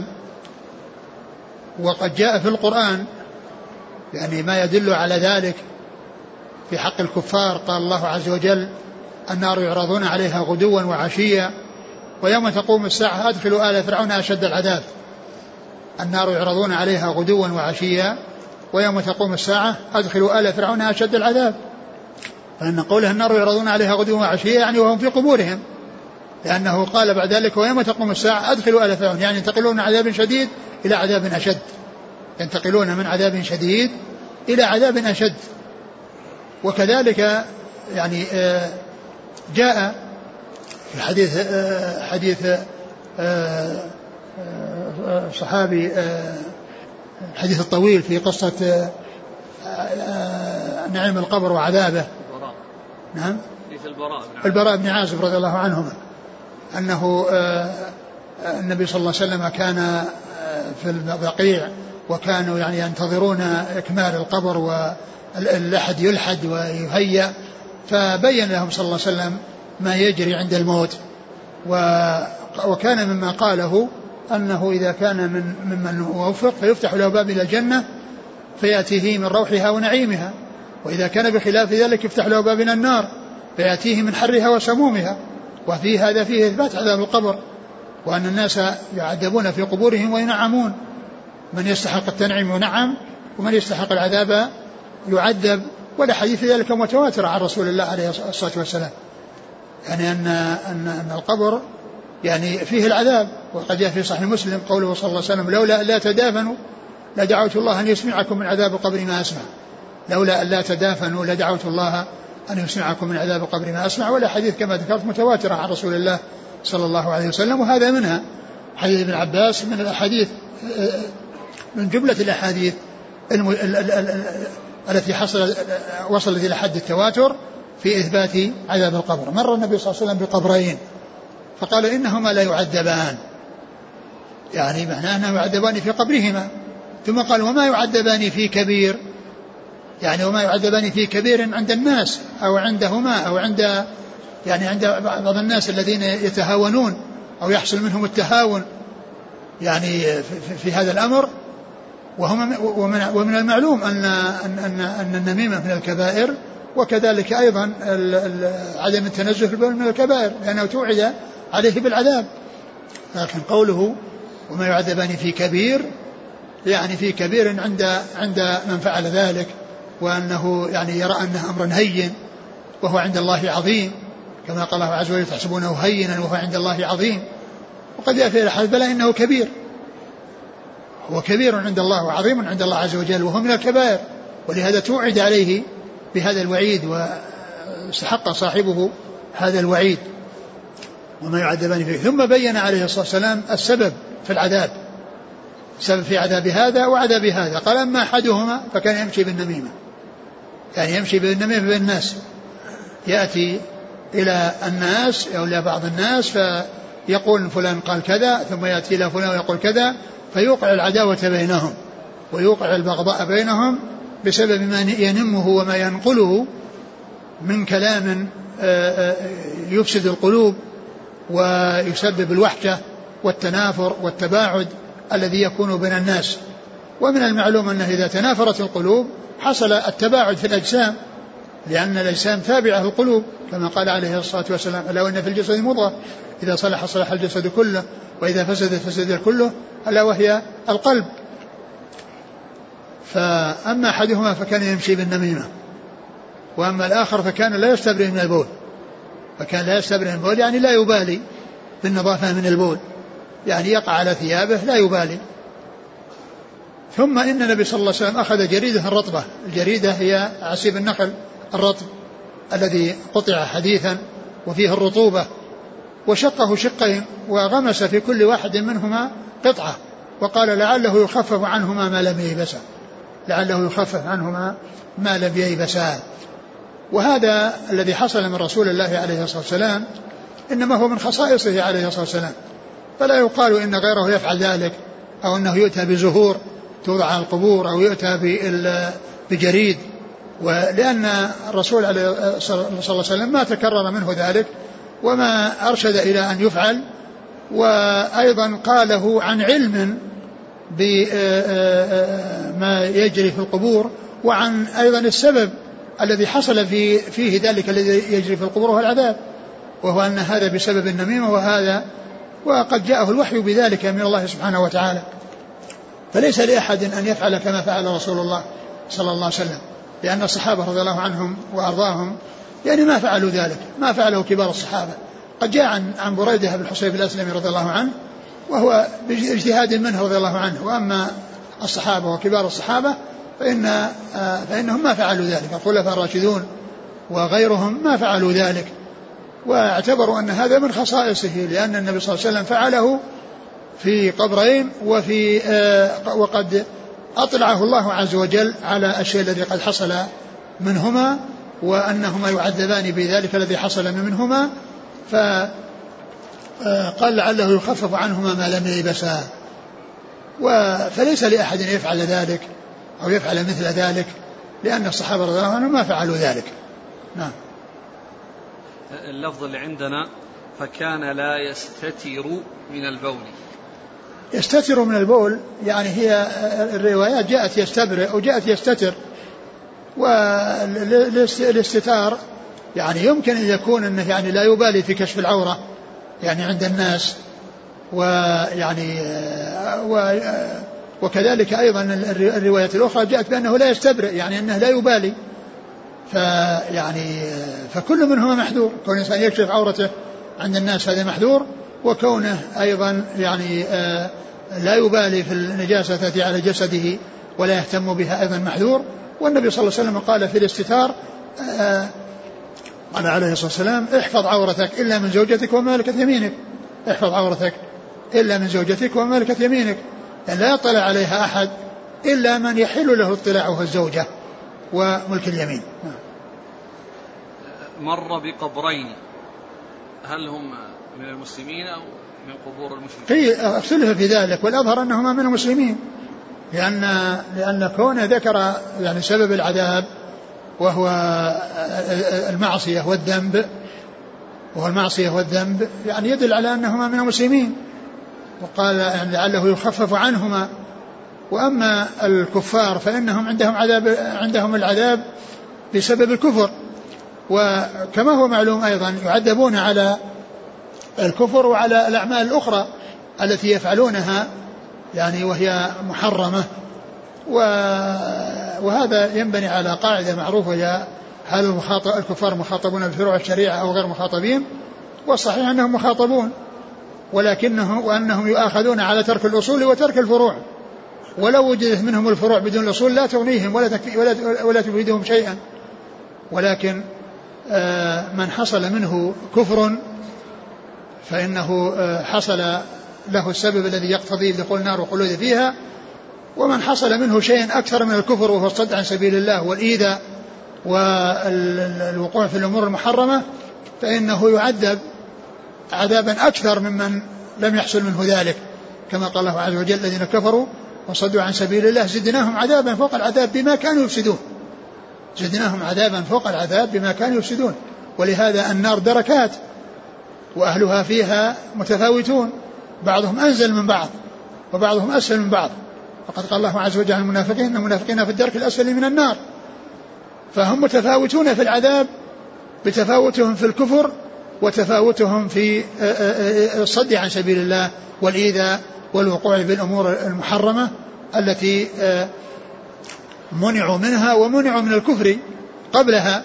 وقد جاء في القرآن يعني ما يدل على ذلك في حق الكفار. قال الله عز وجل: النار يعرضون عليها غدوا وعشيا ويوم تقوم الساعة أدخلوا آل فرعون أشد العذاب. النار يعرضون عليها غدوا وعشيا ويوم تقوم الساعة أدخلوا آل فرعون أشد العذاب. فإن قوله النار يعرضون عليها غدوا وعشيا يعني وهم في قبورهم، لأنه قال بعد ذلك ويوم تقوم الساعة أدخلوا آل فرعون، يعني ينتقلون من عذاب شديد إلى عذاب أشد، ينتقلون من عذاب شديد إلى عذاب أشد. وكذلك يعني جاء في حديث حديث صحابي الحديث الطويل في قصة نعيم القبر وعذابه. البراء. نعم. البراء. البراء بن عازب رضي الله عنهما أنه النبي صلى الله عليه وسلم كان في البقيع وكانوا يعني ينتظرون إكمال القبر واللحد يلحد ويهيأ، فبين لهم صلى الله عليه وسلم ما يجري عند الموت، وكان مما قاله أنه إذا كان من ممن وفق فيفتح له باب إلى الجنة فيأتيه من روحها ونعيمها، وإذا كان بخلاف ذلك يفتح له باب إلى النار فيأتيه من حرها وسمومها. وفي هذا فيه إثبات عذاب القبر، وأن الناس يعذبون في قبورهم وينعمون، من يستحق التنعيم ينعم ومن يستحق العذاب يعذب. والحديث ذلك متواتر عن رسول الله عليه الصلاة والسلام، يعني أن, أن, أن القبر يعني فيه العذاب. وقد جاء في صحيح مسلم قوله صلى الله عليه وسلم: لولا لا تدافنوا لدعوت الله أن يسمعكم من عذاب القبر ما أسمع. لولا أن لا تدافنوا لدعوت الله أن يسمعكم من عذاب القبر ما أسمع. ولا حديث كما ذكرت متواترة عن رسول الله صلى الله عليه وسلم، وهذا منها حديث ابن عباس من الأحاديث من جملة الأحاديث التي حصل وصلت إلى حد التواتر في إثبات عذاب القبر. مر النبي صلى الله عليه وسلم بقبرين فقال إنهما لا يعذبان، يعني معناه أنهما يعذبان في قبرهما. ثم قال: وما يعذبان في كبير، يعني وما يعذبان في كبير عند الناس أو عندهما أو عند يعني عند بعض الناس الذين يتهاونون أو يحصل منهم التهاون يعني في, في هذا الأمر. وهم ومن المعلوم أن, أن, أن النميمة من الكبائر، وكذلك أيضا عدم التنزه بالبول من الكبائر لأنه توعد عليه بالعذاب. لكن قوله وما يعذبان في كبير يعني في كبير عند عند من فعل ذلك، وأنه يعني يرى أنه أمر هين وهو عند الله عظيم، كما قال الله عز وجل: تحسبونه هينا وهو عند الله عظيم. وقد جاء في الحديث: بلى إنه كبير، هو كبير عند الله وعظيم عند الله عز وجل وهو من الكبائر، ولهذا توعد عليه بهذا الوعيد واستحق صاحبه هذا الوعيد. وما يعذبان فيه. ثم بين عليه الصلاة والسلام السبب في العذاب، سبب في عذاب هذا وعذاب هذا. قال: أما أحدهما فكان يمشي بالنميمة، يعني يمشي بالنميمة بين الناس، يأتي إلى الناس أو إلى بعض الناس فيقول فلان قال كذا، ثم يأتي إلى فلان ويقول كذا، فيوقع العداوة بينهم ويوقع البغضاء بينهم بسبب ما ينمه وما ينقله من كلام يفسد القلوب ويسبب الوحشة والتنافر والتباعد الذي يكون بين الناس. ومن المعلوم أنه إذا تنافرت القلوب حصل التباعد في الأجسام، لأن الأجسام تابعة القلوب، كما قال عليه الصلاة والسلام: ألا وإن في الجسد مضغة إذا صلح صلح الجسد كله وإذا فسد فسد كله ألا وهي القلب. فأما أحدهما فكان يمشي بالنميمة، وأما الآخر فكان لا يستبرئ من البول، فكان لا يستبرئ من البول يعني لا يبالي بالنظافة من البول، يعني يقع على ثيابه لا يبالي. ثم إن النبي صلى الله عليه وسلم أخذ جريدة رطبة، الجريدة هي عسيب النخل الرطب الذي قطع حديثا وفيه الرطوبة، وشقه شقين وغمس في كل واحد منهما قطعة، وقال: لعله يخفف عنهما ما لم ييبسا، لعله يخفف عنهما ما لم ييبسا. وهذا الذي حصل من رسول الله عليه الصلاة والسلام إنما هو من خصائصه عليه الصلاة والسلام، فلا يقال إن غيره يفعل ذلك، أو أنه يؤتى بزهور توضع على القبور، أو يؤتى بجريد، ولأن الرسول صلى الله عليه وسلم ما تكرر منه ذلك وما أرشد إلى أن يفعل. وأيضا قاله عن علم بما يجري في القبور، وعن أيضا السبب الذي حصل في فيه ذلك الذي يجري في القبور هو العذاب، وهو أن هذا بسبب النميمة، وهذا وقد جاءه الوحي بذلك من الله سبحانه وتعالى. فليس لأحد أن يفعل كما فعل رسول الله صلى الله عليه وسلم، لأن الصحابة رضي الله عنهم وأرضاهم يعني ما فعلوا ذلك، ما فعله كبار الصحابة. قد جاء عن, عن بريدة بن الحصيب الأسلمي رضي الله عنه وهو باجتهاد منه رضي الله عنه، وأما الصحابة وكبار الصحابة فإن فإنهم ما فعلوا ذلك، الخلفاء الراشدون وغيرهم ما فعلوا ذلك، واعتبروا أن هذا من خصائصه، لأن النبي صلى الله عليه وسلم فعله في قبرين، وفي وقد أطلعه الله عز وجل على الشيء الذي قد حصل منهما، وأنهما يعذبان بذلك الذي حصل منهما، فقال لعله يخفف عنهما ما لم ييبسا. فليس لأحد يفعل ذلك أو يفعل مثل ذلك، لأن الصحابة رضي الله عنهم ما فعلوا ذلك. نعم. اللفظ اللي عندنا فكان لا يستتر من البول. يستتر من البول يعني هي الروايات جاءت يستبرئ وجاءت يستتر، والاستتار يعني يمكن أن يكون أنه يعني لا يبالي في كشف العورة يعني عند الناس، ويعني وكذلك أيضا الروايات الأخرى جاءت بأنه لا يستبرئ يعني أنه لا يبالي، فيعني فكل منهما محذور، كون الإنسان يكشف عورته عند الناس هذا محذور، وكونه أيضا يعني لا يبالي في النجاسة التي على جسده ولا يهتم بها أيضا محذور. والنبي صلى الله عليه وسلم قال في الاستتار قال عليه الصلاة والسلام احفظ عورتك إلا من زوجتك ومالكة يمينك، احفظ عورتك إلا من زوجتك ومالكة يمينك، يعني لا يطلع عليها أحد إلا من يحل له اطلاعه الزوجة وملك اليمين. مر بقبرين، هل هم من المسلمين أو من قبور المشركين؟ في اختلف في ذلك، والأظهر أنهما من المسلمين، لأن لأن كونه ذكر يعني سبب العذاب وهو المعصية والذنب، وهو المعصية والذنب يعني يدل على أنهما من المسلمين، وقال يعني لعله يخفف عنهما. وأما الكفار فإنهم عندهم عذاب، عندهم العذاب بسبب الكفر، وكما هو معلوم أيضا يعذبون على الكفر وعلى الأعمال الأخرى التي يفعلونها يعني وهي محرمة. وهذا ينبني على قاعدة معروفة، هي هل المخاطب الكفار مخاطبون بفروع الشريعة أو غير مخاطبين؟ والصحيح أنهم مخاطبون، ولكنه وأنهم يؤاخذون على ترك الأصول وترك الفروع، ولو وجدت منهم الفروع بدون الأصول لا تغنيهم ولا ولا, ولا تفيدهم شيئا. ولكن من حصل منه كفر فإنه حصل له السبب الذي يقتضي دخول النار وخلود فيها، ومن حصل منه شيء أكثر من الكفر وهو الصد عن سبيل الله والإيذاء والوقوع في الأمور المحرمة فإنه يعذب عذابا أكثر ممن لم يحصل منه ذلك، كما قال الله عز وجل الذين كفروا وصدوا عن سبيل الله زدناهم عذابا فوق العذاب بما كانوا يفسدون، زدناهم عذابا فوق العذاب بما كانوا يفسدون. ولهذا النار دركات وأهلها فيها متفاوتون، بعضهم أنزل من بعض وبعضهم أسفل من بعض، وقد قال الله عز وجل عن المنافقين إن المنافقين في الدرك الأسفل من النار، فهم متفاوتون في العذاب بتفاوتهم في الكفر وتفاوتهم في الصد عن سبيل الله والإيذاء والوقوع بالأمور المحرمة التي منعوا منها ومنعوا من الكفر قبلها.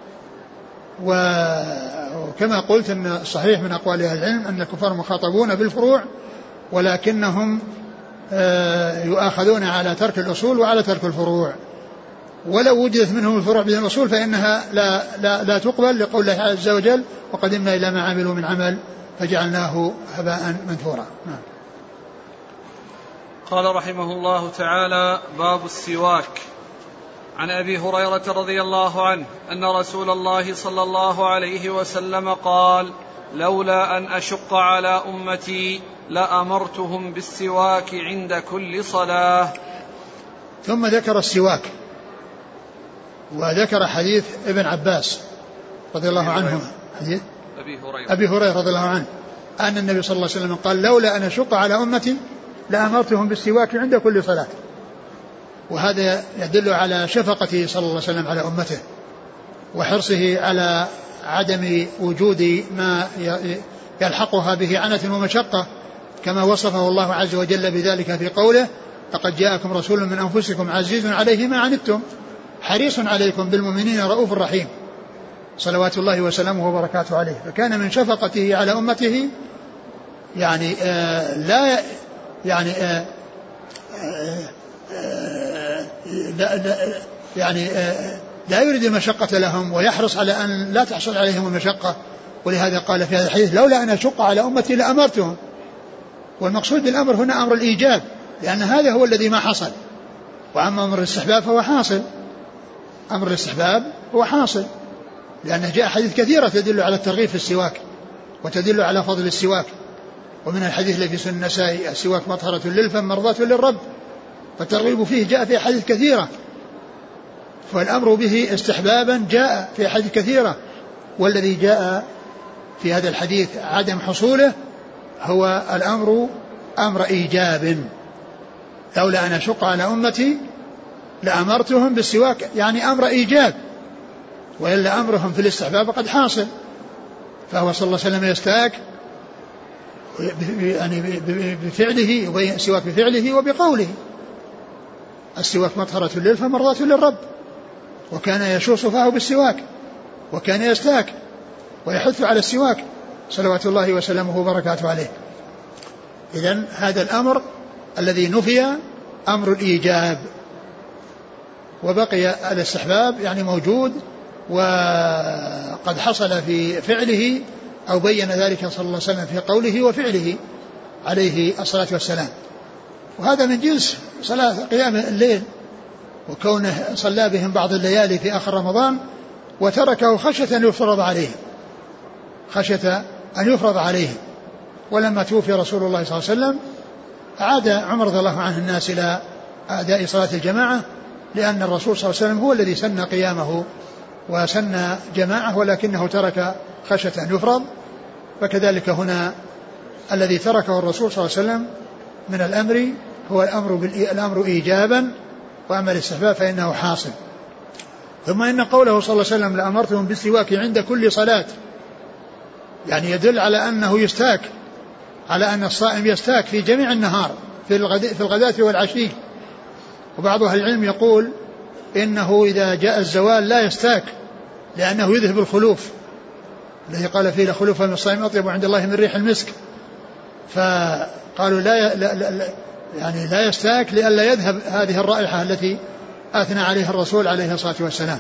وكما قلت أن الصحيح من أقوال أهل العلم أن الكفار مخاطبون بالفروع، ولكنهم يؤاخذون على ترك الأصول وعلى ترك الفروع، ولو وجدت منهم الفروع بدون الأصول فإنها لا, لا, لا تقبل، لقول الله عز وجل وقدمنا إلى ما عملوا من عمل فجعلناه هباء منثورا. قال رحمه الله تعالى: باب السواك. عن أبي هريرة رضي الله عنه أن رسول الله صلى الله عليه وسلم قال: لولا أن أشق على أمتي لأمرتهم بالسواك عند كل صلاة. ثم ذكر السواك، وذكر حديث ابن عباس رضي الله عنهما، حديث أبي هريرة. أبي هريرة رضي الله عنه أن النبي صلى الله عليه وسلم قال: لولا أن أشق على أمتي لأمرتهم بالسواك عند كل صلاة. وهذا يدل على شفقته صلى الله عليه وسلم على أمته، وحرصه على عدم وجود ما يلحقها به عنة ومشقة، كما وصفه الله عز وجل بذلك في قوله: لقد جاءكم رسول من أنفسكم عزيز عليه ما عنتم حريص عليكم بالمؤمنين رؤوف رحيم، صلوات الله وسلامه وبركاته عليه. فكان من شفقته على أمته يعني آه لا يعني آه آه لا لا يعني آه لا يريد المشقة لهم، ويحرص على أن لا تحصل عليهم المشقة. ولهذا قال في هذا الحديث: لولا أن أشق على أمتي لأمرتهم. والمقصود بالأمر هنا أمر الإيجاب، لأن هذا هو الذي ما حصل. وأما أمر الاستحباب فهو حاصل، أمر الاستحباب هو حاصل، لأنه جاء حديث كثيرة تدل على الترغيب في السواك وتدل على فضل السواك. ومن الحديث الذي في سنن النسائي: السواك مطهرة للفم مرضاة للرب. فالترغيب فيه جاء في حديث كثيرة، فالأمر به استحبابا جاء في حديث كثيرة. والذي جاء في هذا الحديث عدم حصوله هو الأمر أمر إيجاب. لولا أن أشق على أمتي لأمرتهم بالسواك، يعني أمر إيجاب، وإلا أمرهم في الاستحباب قد حاصل. فهو صلى الله عليه وسلم يستاك يعني بفعله، السواك بفعله وبقوله: السواك مطهرة للفم مرضاة للرب. وكان يشوص فاه بالسواك، وكان يستاك ويحث على السواك صلوات الله وسلامه وبركاته عليه. إذن هذا الأمر الذي نفي أمر الإيجاب، وبقي الاستحباب يعني موجود وقد حصل في فعله، أو بين ذلك صلى الله عليه وسلم في قوله وفعله عليه الصلاة والسلام. وهذا من جنس صلاة قيام الليل، وكونه صلى بهم بعض الليالي في آخر رمضان وتركه خشية أن يفرض عليهم، خشية أن يفرض عليهم. ولما توفي رسول الله صلى الله عليه وسلم عاد عمر رضي الله عنه الناس إلى أداء صلاة الجماعة، لأن الرسول صلى الله عليه وسلم هو الذي سن قيامه وسن جماعة، ولكنه ترك خشية أن يفرض. فكذلك هنا الذي تركه الرسول صلى الله عليه وسلم من الأمر هو الأمر, الأمر إيجابا، وأما الاستحباب فإنه حاصل. ثم إن قوله صلى الله عليه وسلم: لأمرتهم بالسواك عند كل صلاة، يعني يدل على أنه يستاك، على أن الصائم يستاك في جميع النهار، في الغداة والعشي. وبعض أهل العلم يقول إنه إذا جاء الزوال لا يستاك، لأنه يذهب الخلوف الذي قال فيه: لخلوف من الصائم أطيب عند الله من ريح المسك. فقالوا لا, لا, لا يعني لا يستاك لئلا يذهب هذه الرائحة التي أثنى عليها الرسول عليه الصلاة والسلام.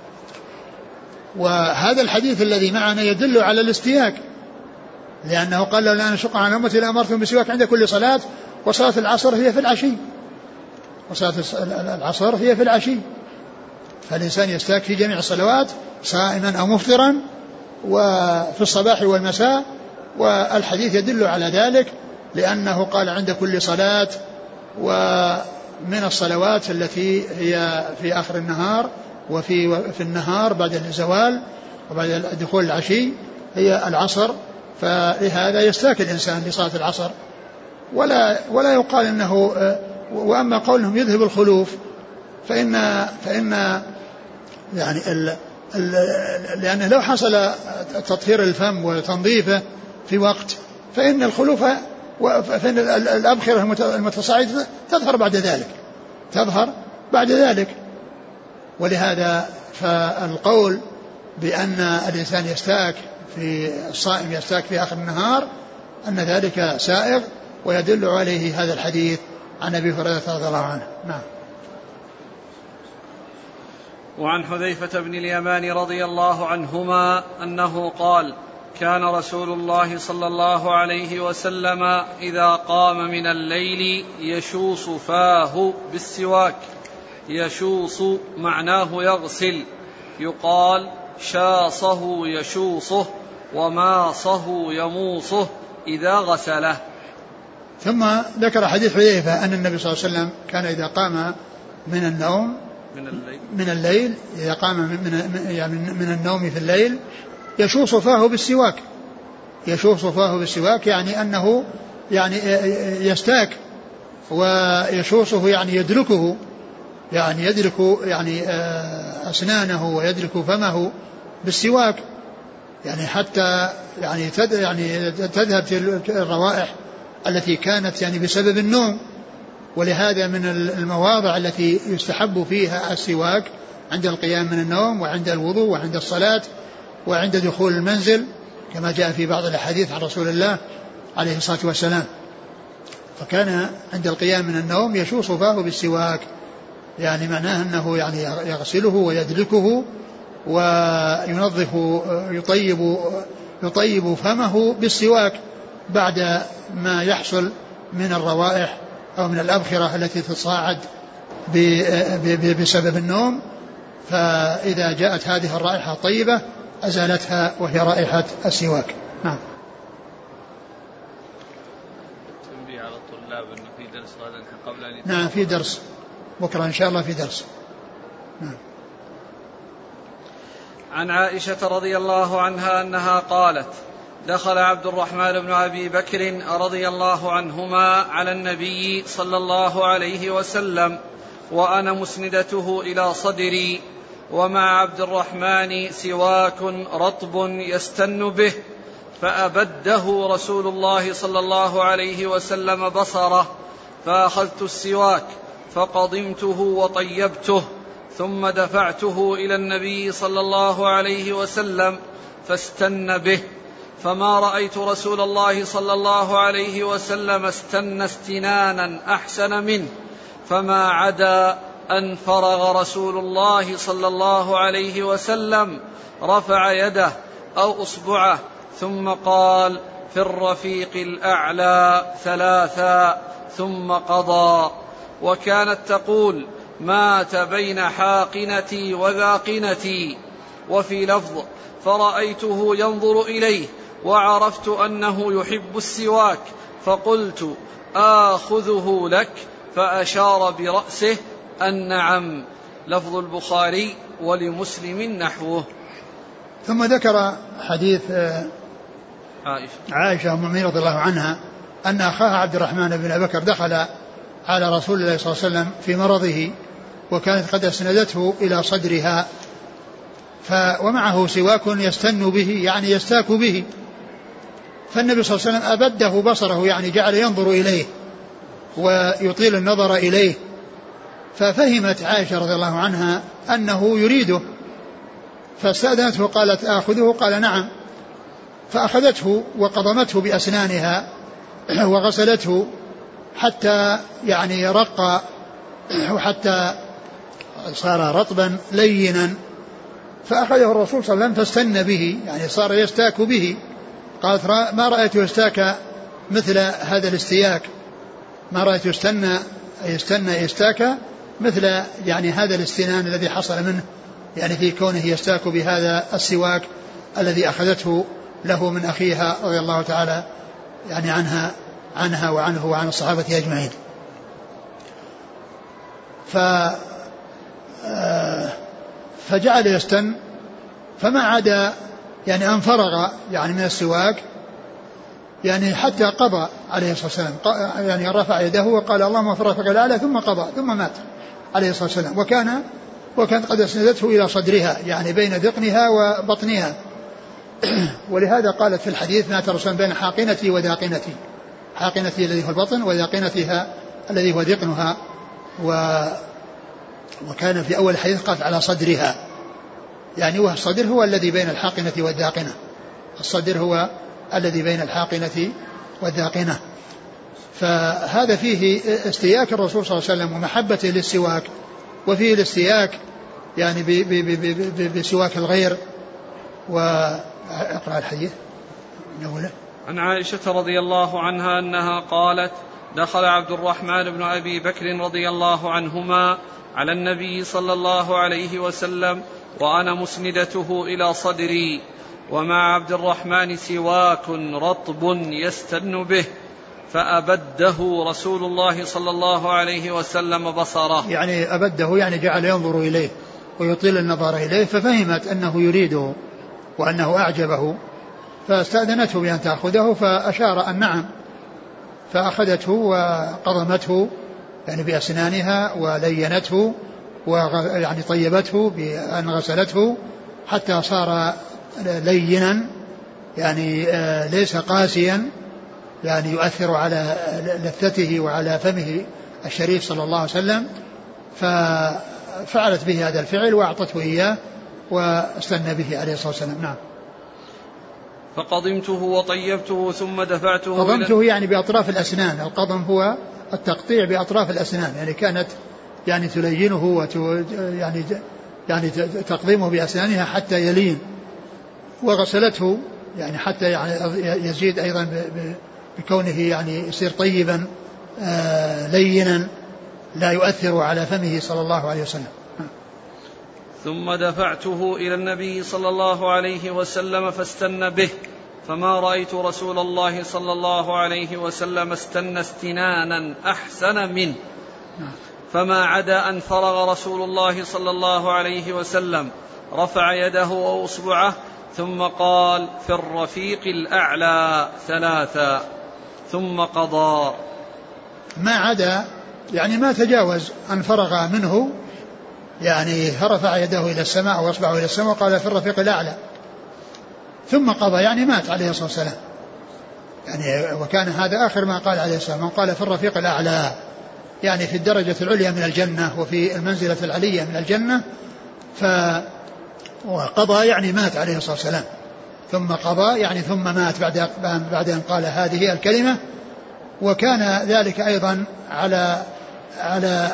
وهذا الحديث الذي معنا يدل على الاستياك، لأنه قال: لو أن أشق على أمتي لأمرتهم بالسواك عند كل صلاة. وصلاة العصر هي في العشي، وصلاة العصر هي في العشي، فالإنسان يستاك في جميع الصلوات صائما أو مفطرا، وفي الصباح والمساء. والحديث يدل على ذلك، لأنه قال عند كل صلاة، ومن الصلوات التي هي في آخر النهار وفي في النهار بعد الزوال وبعد دخول العشي هي العصر. فلهذا يستاك الإنسان لصلاة العصر، ولا ولا يقال إنه. وأما قولهم يذهب الخلوف فإن فإن يعني ال ال لأنه لو حصل تطهير الفم وتنظيفه في وقت فإن الخلوف فإن الأبخرة المتصاعدة تظهر بعد ذلك، تظهر بعد ذلك. ولهذا فالقول بأن الإنسان يستاك في الصائم يستاك في آخر النهار أن ذلك سائغ، ويدل عليه هذا الحديث عن أبي هريرة رضي الله عنه. نعم. وعن حذيفة بن اليمان رضي الله عنهما أنه قال: كان رسول الله صلى الله عليه وسلم إذا قام من الليل يشوص فاه بالسواك، يشوص معناه يغسل، يقال شاصه يشوصه وماصه يموصه إذا غسله. ثم ذكر حديث حذيفة أن النبي صلى الله عليه وسلم كان إذا قام من النوم من الليل, من الليل إذا قام من, يعني من النوم في الليل يشوص فاه بالسواك، يشوص فاه بالسواك يعني أنه يعني يستاك، ويشوصه يعني يدركه، يعني يدرك يعني أسنانه ويدرك فمه بالسواك، يعني حتى يعني يعني تذهب الروائح التي كانت يعني بسبب النوم. ولهذا من المواضع التي يستحب فيها السواك عند القيام من النوم وعند الوضوء وعند الصلاة وعند دخول المنزل، كما جاء في بعض الأحاديث عن رسول الله عليه الصلاة والسلام. فكان عند القيام من النوم يشوص فاه بالسواك، يعني معناه أنه يعني يغسله ويدلكه وينظف يطيب يطيب فمه بالسواك بعد ما يحصل من الروائح أو من الأبخرة التي تصاعد بسبب النوم، فإذا جاءت هذه الرائحة الطيبة أزالتها وهي رائحة السواك. نعم. تنبيه على الطلاب أنه في درس غدا قبل أن نعم في درس بكرة إن شاء الله في درس. نعم. عن عائشة رضي الله عنها أنها قالت: دخل عبد الرحمن بن أبي بكر رضي الله عنهما على النبي صلى الله عليه وسلم وأنا مسندته إلى صدري، ومع عبد الرحمن سواك رطب يستن به، فأبده رسول الله صلى الله عليه وسلم بصره، فأخذت السواك فقضمته وطيبته، ثم دفعته إلى النبي صلى الله عليه وسلم فاستن به، فما رأيت رسول الله صلى الله عليه وسلم استن استنانا أحسن منه، فما عدا أن فرغ رسول الله صلى الله عليه وسلم رفع يده أو أصبعه ثم قال: في الرفيق الأعلى ثلاثا ثم قضى. وكانت تقول: مات بين حاقنتي وذاقنتي. وفي لفظ: فرأيته ينظر إليه وعرفت أنه يحب السواك، فقلت: آخذه لك؟ فأشار برأسه أن نعم. لفظ البخاري ولمسلم نحوه. ثم ذكر حديث عائشة عائشة أم المؤمنين رضي الله عنها أن أخاها عبد الرحمن بن أبي بكر دخل على رسول الله صلى الله عليه وسلم في مرضه، وكانت قد أسندته إلى صدرها، ومعه سواك يستن به يعني يستاك به، فالنبي صلى الله عليه وسلم أبده بصره، يعني جعل ينظر إليه ويطيل النظر إليه، ففهمت عائشة رضي الله عنها أنه يريده، فاستأذنته قالت: آخذه؟ قال: نعم. فأخذته وقضمته بأسنانها وغسلته حتى يعني رق وحتى صار رطبا لينا، فأخذه الرسول صلى الله عليه وسلم فاستن به، يعني صار يستاك به. قالت: ما رأيت يستاك مثل هذا الاستياك، ما رأيت يستنى يستنى يستاك مثل يعني هذا الاستنان الذي حصل منه، يعني في كونه يستاك بهذا السواك الذي أخذته له من أخيها رضي الله تعالى يعني عنها عنها وعنه وعن الصحابة أجمعين. ف فجعل يستن، فما عدا يعني أن فرغ يعني من السواك، يعني حتى قضى عليه الصلاة والسلام، يعني رفع يده وقال: اللهم في الرفيق الأعلى، ثم قضى ثم مات عليه الصلاة والسلام. وكان وكانت قد أسندته إلى صدرها، يعني بين ذقنها وبطنها. ولهذا قالت في الحديث: مات الرسول بين حاقنتي وذاقنتي، حاقنتي الذي هو البطن وذاقنتها الذي هو ذقنها. و وكان في أول الحديث قالت على صدرها، يعني والصدر هو الذي بين الحاقنة والذاقنة، الصدر هو الذي بين الحاقنة والذاقنة. فهذا فيه استياك الرسول صلى الله عليه وسلم ومحبته للسواك، وفيه الاستياك يعني بسواك الغير. وأقرأ الحديث. عن عائشة رضي الله عنها أنها قالت: دخل عبد الرحمن بن أبي بكر رضي الله عنهما على النبي صلى الله عليه وسلم وأنا مسندته إلى صدري ومع عبد الرحمن سواك رطب يستن به فأبده رسول الله صلى الله عليه وسلم بصره. يعني أبده يعني جعل ينظر إليه ويطيل النظر إليه، ففهمت أنه يريده وأنه أعجبه، فاستأذنته بأن تأخذه، فأشار أن نعم، فأخذته وقضمته يعني بأسنانها ولينته ويعني طيبته بأن غسلته حتى صار لينا يعني ليس قاسيا يعني يؤثر على لثته وعلى فمه الشريف صلى الله عليه وسلم. ففعلت به هذا الفعل وأعطته إياه واستنى به عليه الصلاة والسلام. نعم. فقضمته وطيبته ثم دفعته. قضمته يعني بأطراف الأسنان. القضم هو التقطيع بأطراف الأسنان، يعني كانت يعني تلينه وت يعني يعني تقضمه بأسنانها حتى يلين، وغسلته يعني حتى يعني يزيد أيضا بكونه يعني يصير طيبا آه لينا لا يؤثر على فمه صلى الله عليه وسلم. ثم دفعته إلى النبي صلى الله عليه وسلم فاستن به، فما رأيت رسول الله صلى الله عليه وسلم استن استنانا أحسن منه، فما عدا أن فرغ رسول الله صلى الله عليه وسلم رفع يده وأصبعه ثم قال في الرفيق الأعلى ثلاثا ثم قضى. ما عدا يعني ما تجاوز أن فرغ منه، يعني رفع يده إلى السماء وأصبعه إلى السماء وقال في الرفيق الأعلى ثم قضى، يعني مات عليه الصلاة والسلام. يعني وكان هذا آخر ما قال عليه الصلاة والسلام، قال في الرفيق الأعلى يعني في الدرجة العليا من الجنة وفي المنزلة العلية من الجنة. ف وقضى يعني مات عليه الصلاة والسلام، ثم قضى يعني ثم مات بعد بعد أن قال هذه الكلمة. وكان ذلك أيضا على على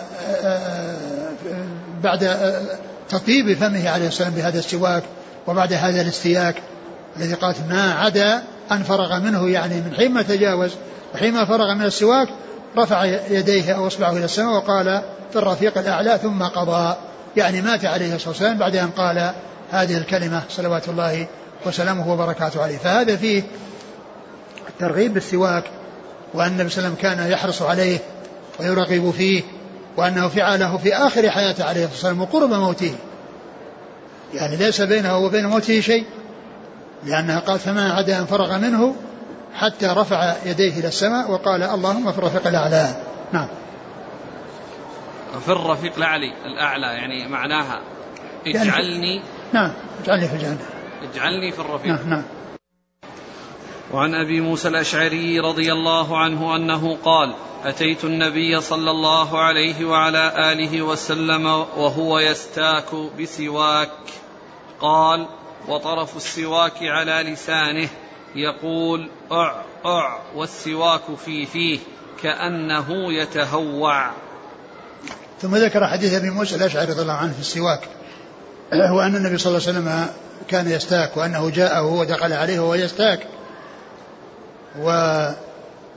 بعد تطيب فمه عليه السلام بهذا السواك وبعد هذا الاستياك الذي قالت ما عدا أن فرغ منه، يعني من حين ما تجاوز وحين ما فرغ من السواك رفع يديه أو أصبعه إلى السماء وقال في الرفيق الأعلى ثم قضى، يعني مات عليه الصلاة والسلام بعد أن قال هذه الكلمة صلوات الله وسلامه وبركاته عليه. فهذا فيه الترغيب بالسواك، وأن النبي صلى الله عليه وسلم كان يحرص عليه ويرغب فيه، وأنه فعله في آخر حياته عليه الصلاة والسلام وقرب موته، يعني ليس بينه وبين موته شيء، لأنها قال فما عدا أن فرغ منه حتى رفع يديه إلى السماء وقال اللهم في الرفيق الأعلى. نعم. في الرفيق الأعلى الأعلى يعني معناها اجعلني يعني نعم اجعلني في الجنة، اجعلني في الرفيق. نعم نعم. وعن أبي موسى الأشعري رضي الله عنه أنه قال أتيت النبي صلى الله عليه وعلى آله وسلم وهو يستاك بسواك، قال وطرف السواك على لسانه يقول أع أع والسواك في فيه كأنه يتهوع. ثم ذكر حديث أبي موسى الأشعري رضي الله عنه في السواك، وأن النبي صلى الله عليه وسلم كان يستاك، وأنه جاءه ودخل عليه وهو يستاك، ودخل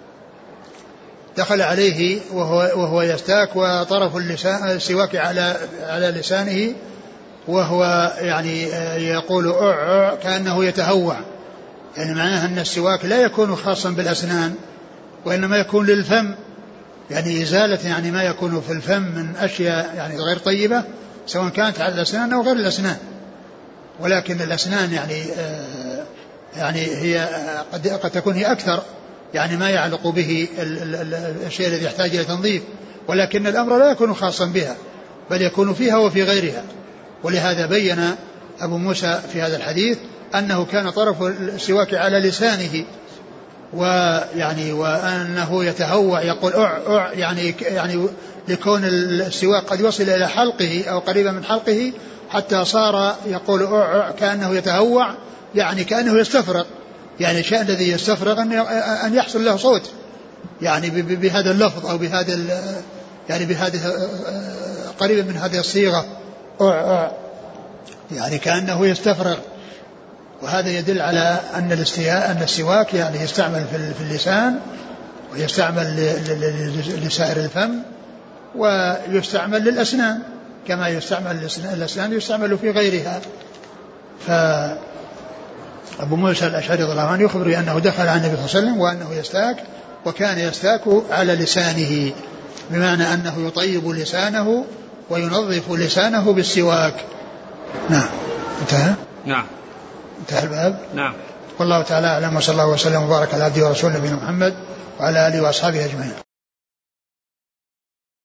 عليه وهو, وهو يستاك وطرف اللسان السواك على على لسانه وهو يعني يقول أع أع كأنه يتهوع، يعني معناه أن السواك لا يكون خاصا بالأسنان وإنما يكون للفم، يعني إزالة يعني ما يكون في الفم من أشياء يعني غير طيبة سواء كانت على الأسنان أو غير الأسنان. ولكن الأسنان يعني آه يعني هي قد, قد تكون هي أكثر يعني ما يعلق به الشيء الذي يحتاج إلى تنظيف، ولكن الأمر لا يكون خاصا بها بل يكون فيها وفي غيرها. ولهذا بين أبو موسى في هذا الحديث أنه كان طرف السواك على لسانه، ويعني وأنه يتهوع يقول أع أع يعني يعني لكون السواك قد وصل إلى حلقه أو قريبا من حلقه حتى صار يقول أع أع كأنه يتهوع، يعني كأنه يستفرغ، يعني الشيء الذي يستفرغ أن يحصل له صوت يعني بهذا اللفظ أو بهذا يعني بهذه قريبا من هذه الصيغة أع أع يعني كأنه يستفرغ. وهذا يدل على أن الاستياء أن السواك يعني يستعمل في اللسان ويستعمل لسائر الفم، ويستعمل للأسنان كما يستعمل الأسنان يستعمل في غيرها. فأبو موسى الأشعري رضي الله عنه يخبر أنه دخل على النبي صلى الله عليه وسلم وأنه يستاك، وكان يستاك على لسانه، بمعنى أنه يطيب لسانه وينظف لسانه بالسواك. نعم. انتهى. نعم. انتهى الباب. نعم. والله تعالى أعلم، وصلى الله وسلم وبارك على عبده ورسوله نبينا محمد وعلى آله وأصحابه أجمعين.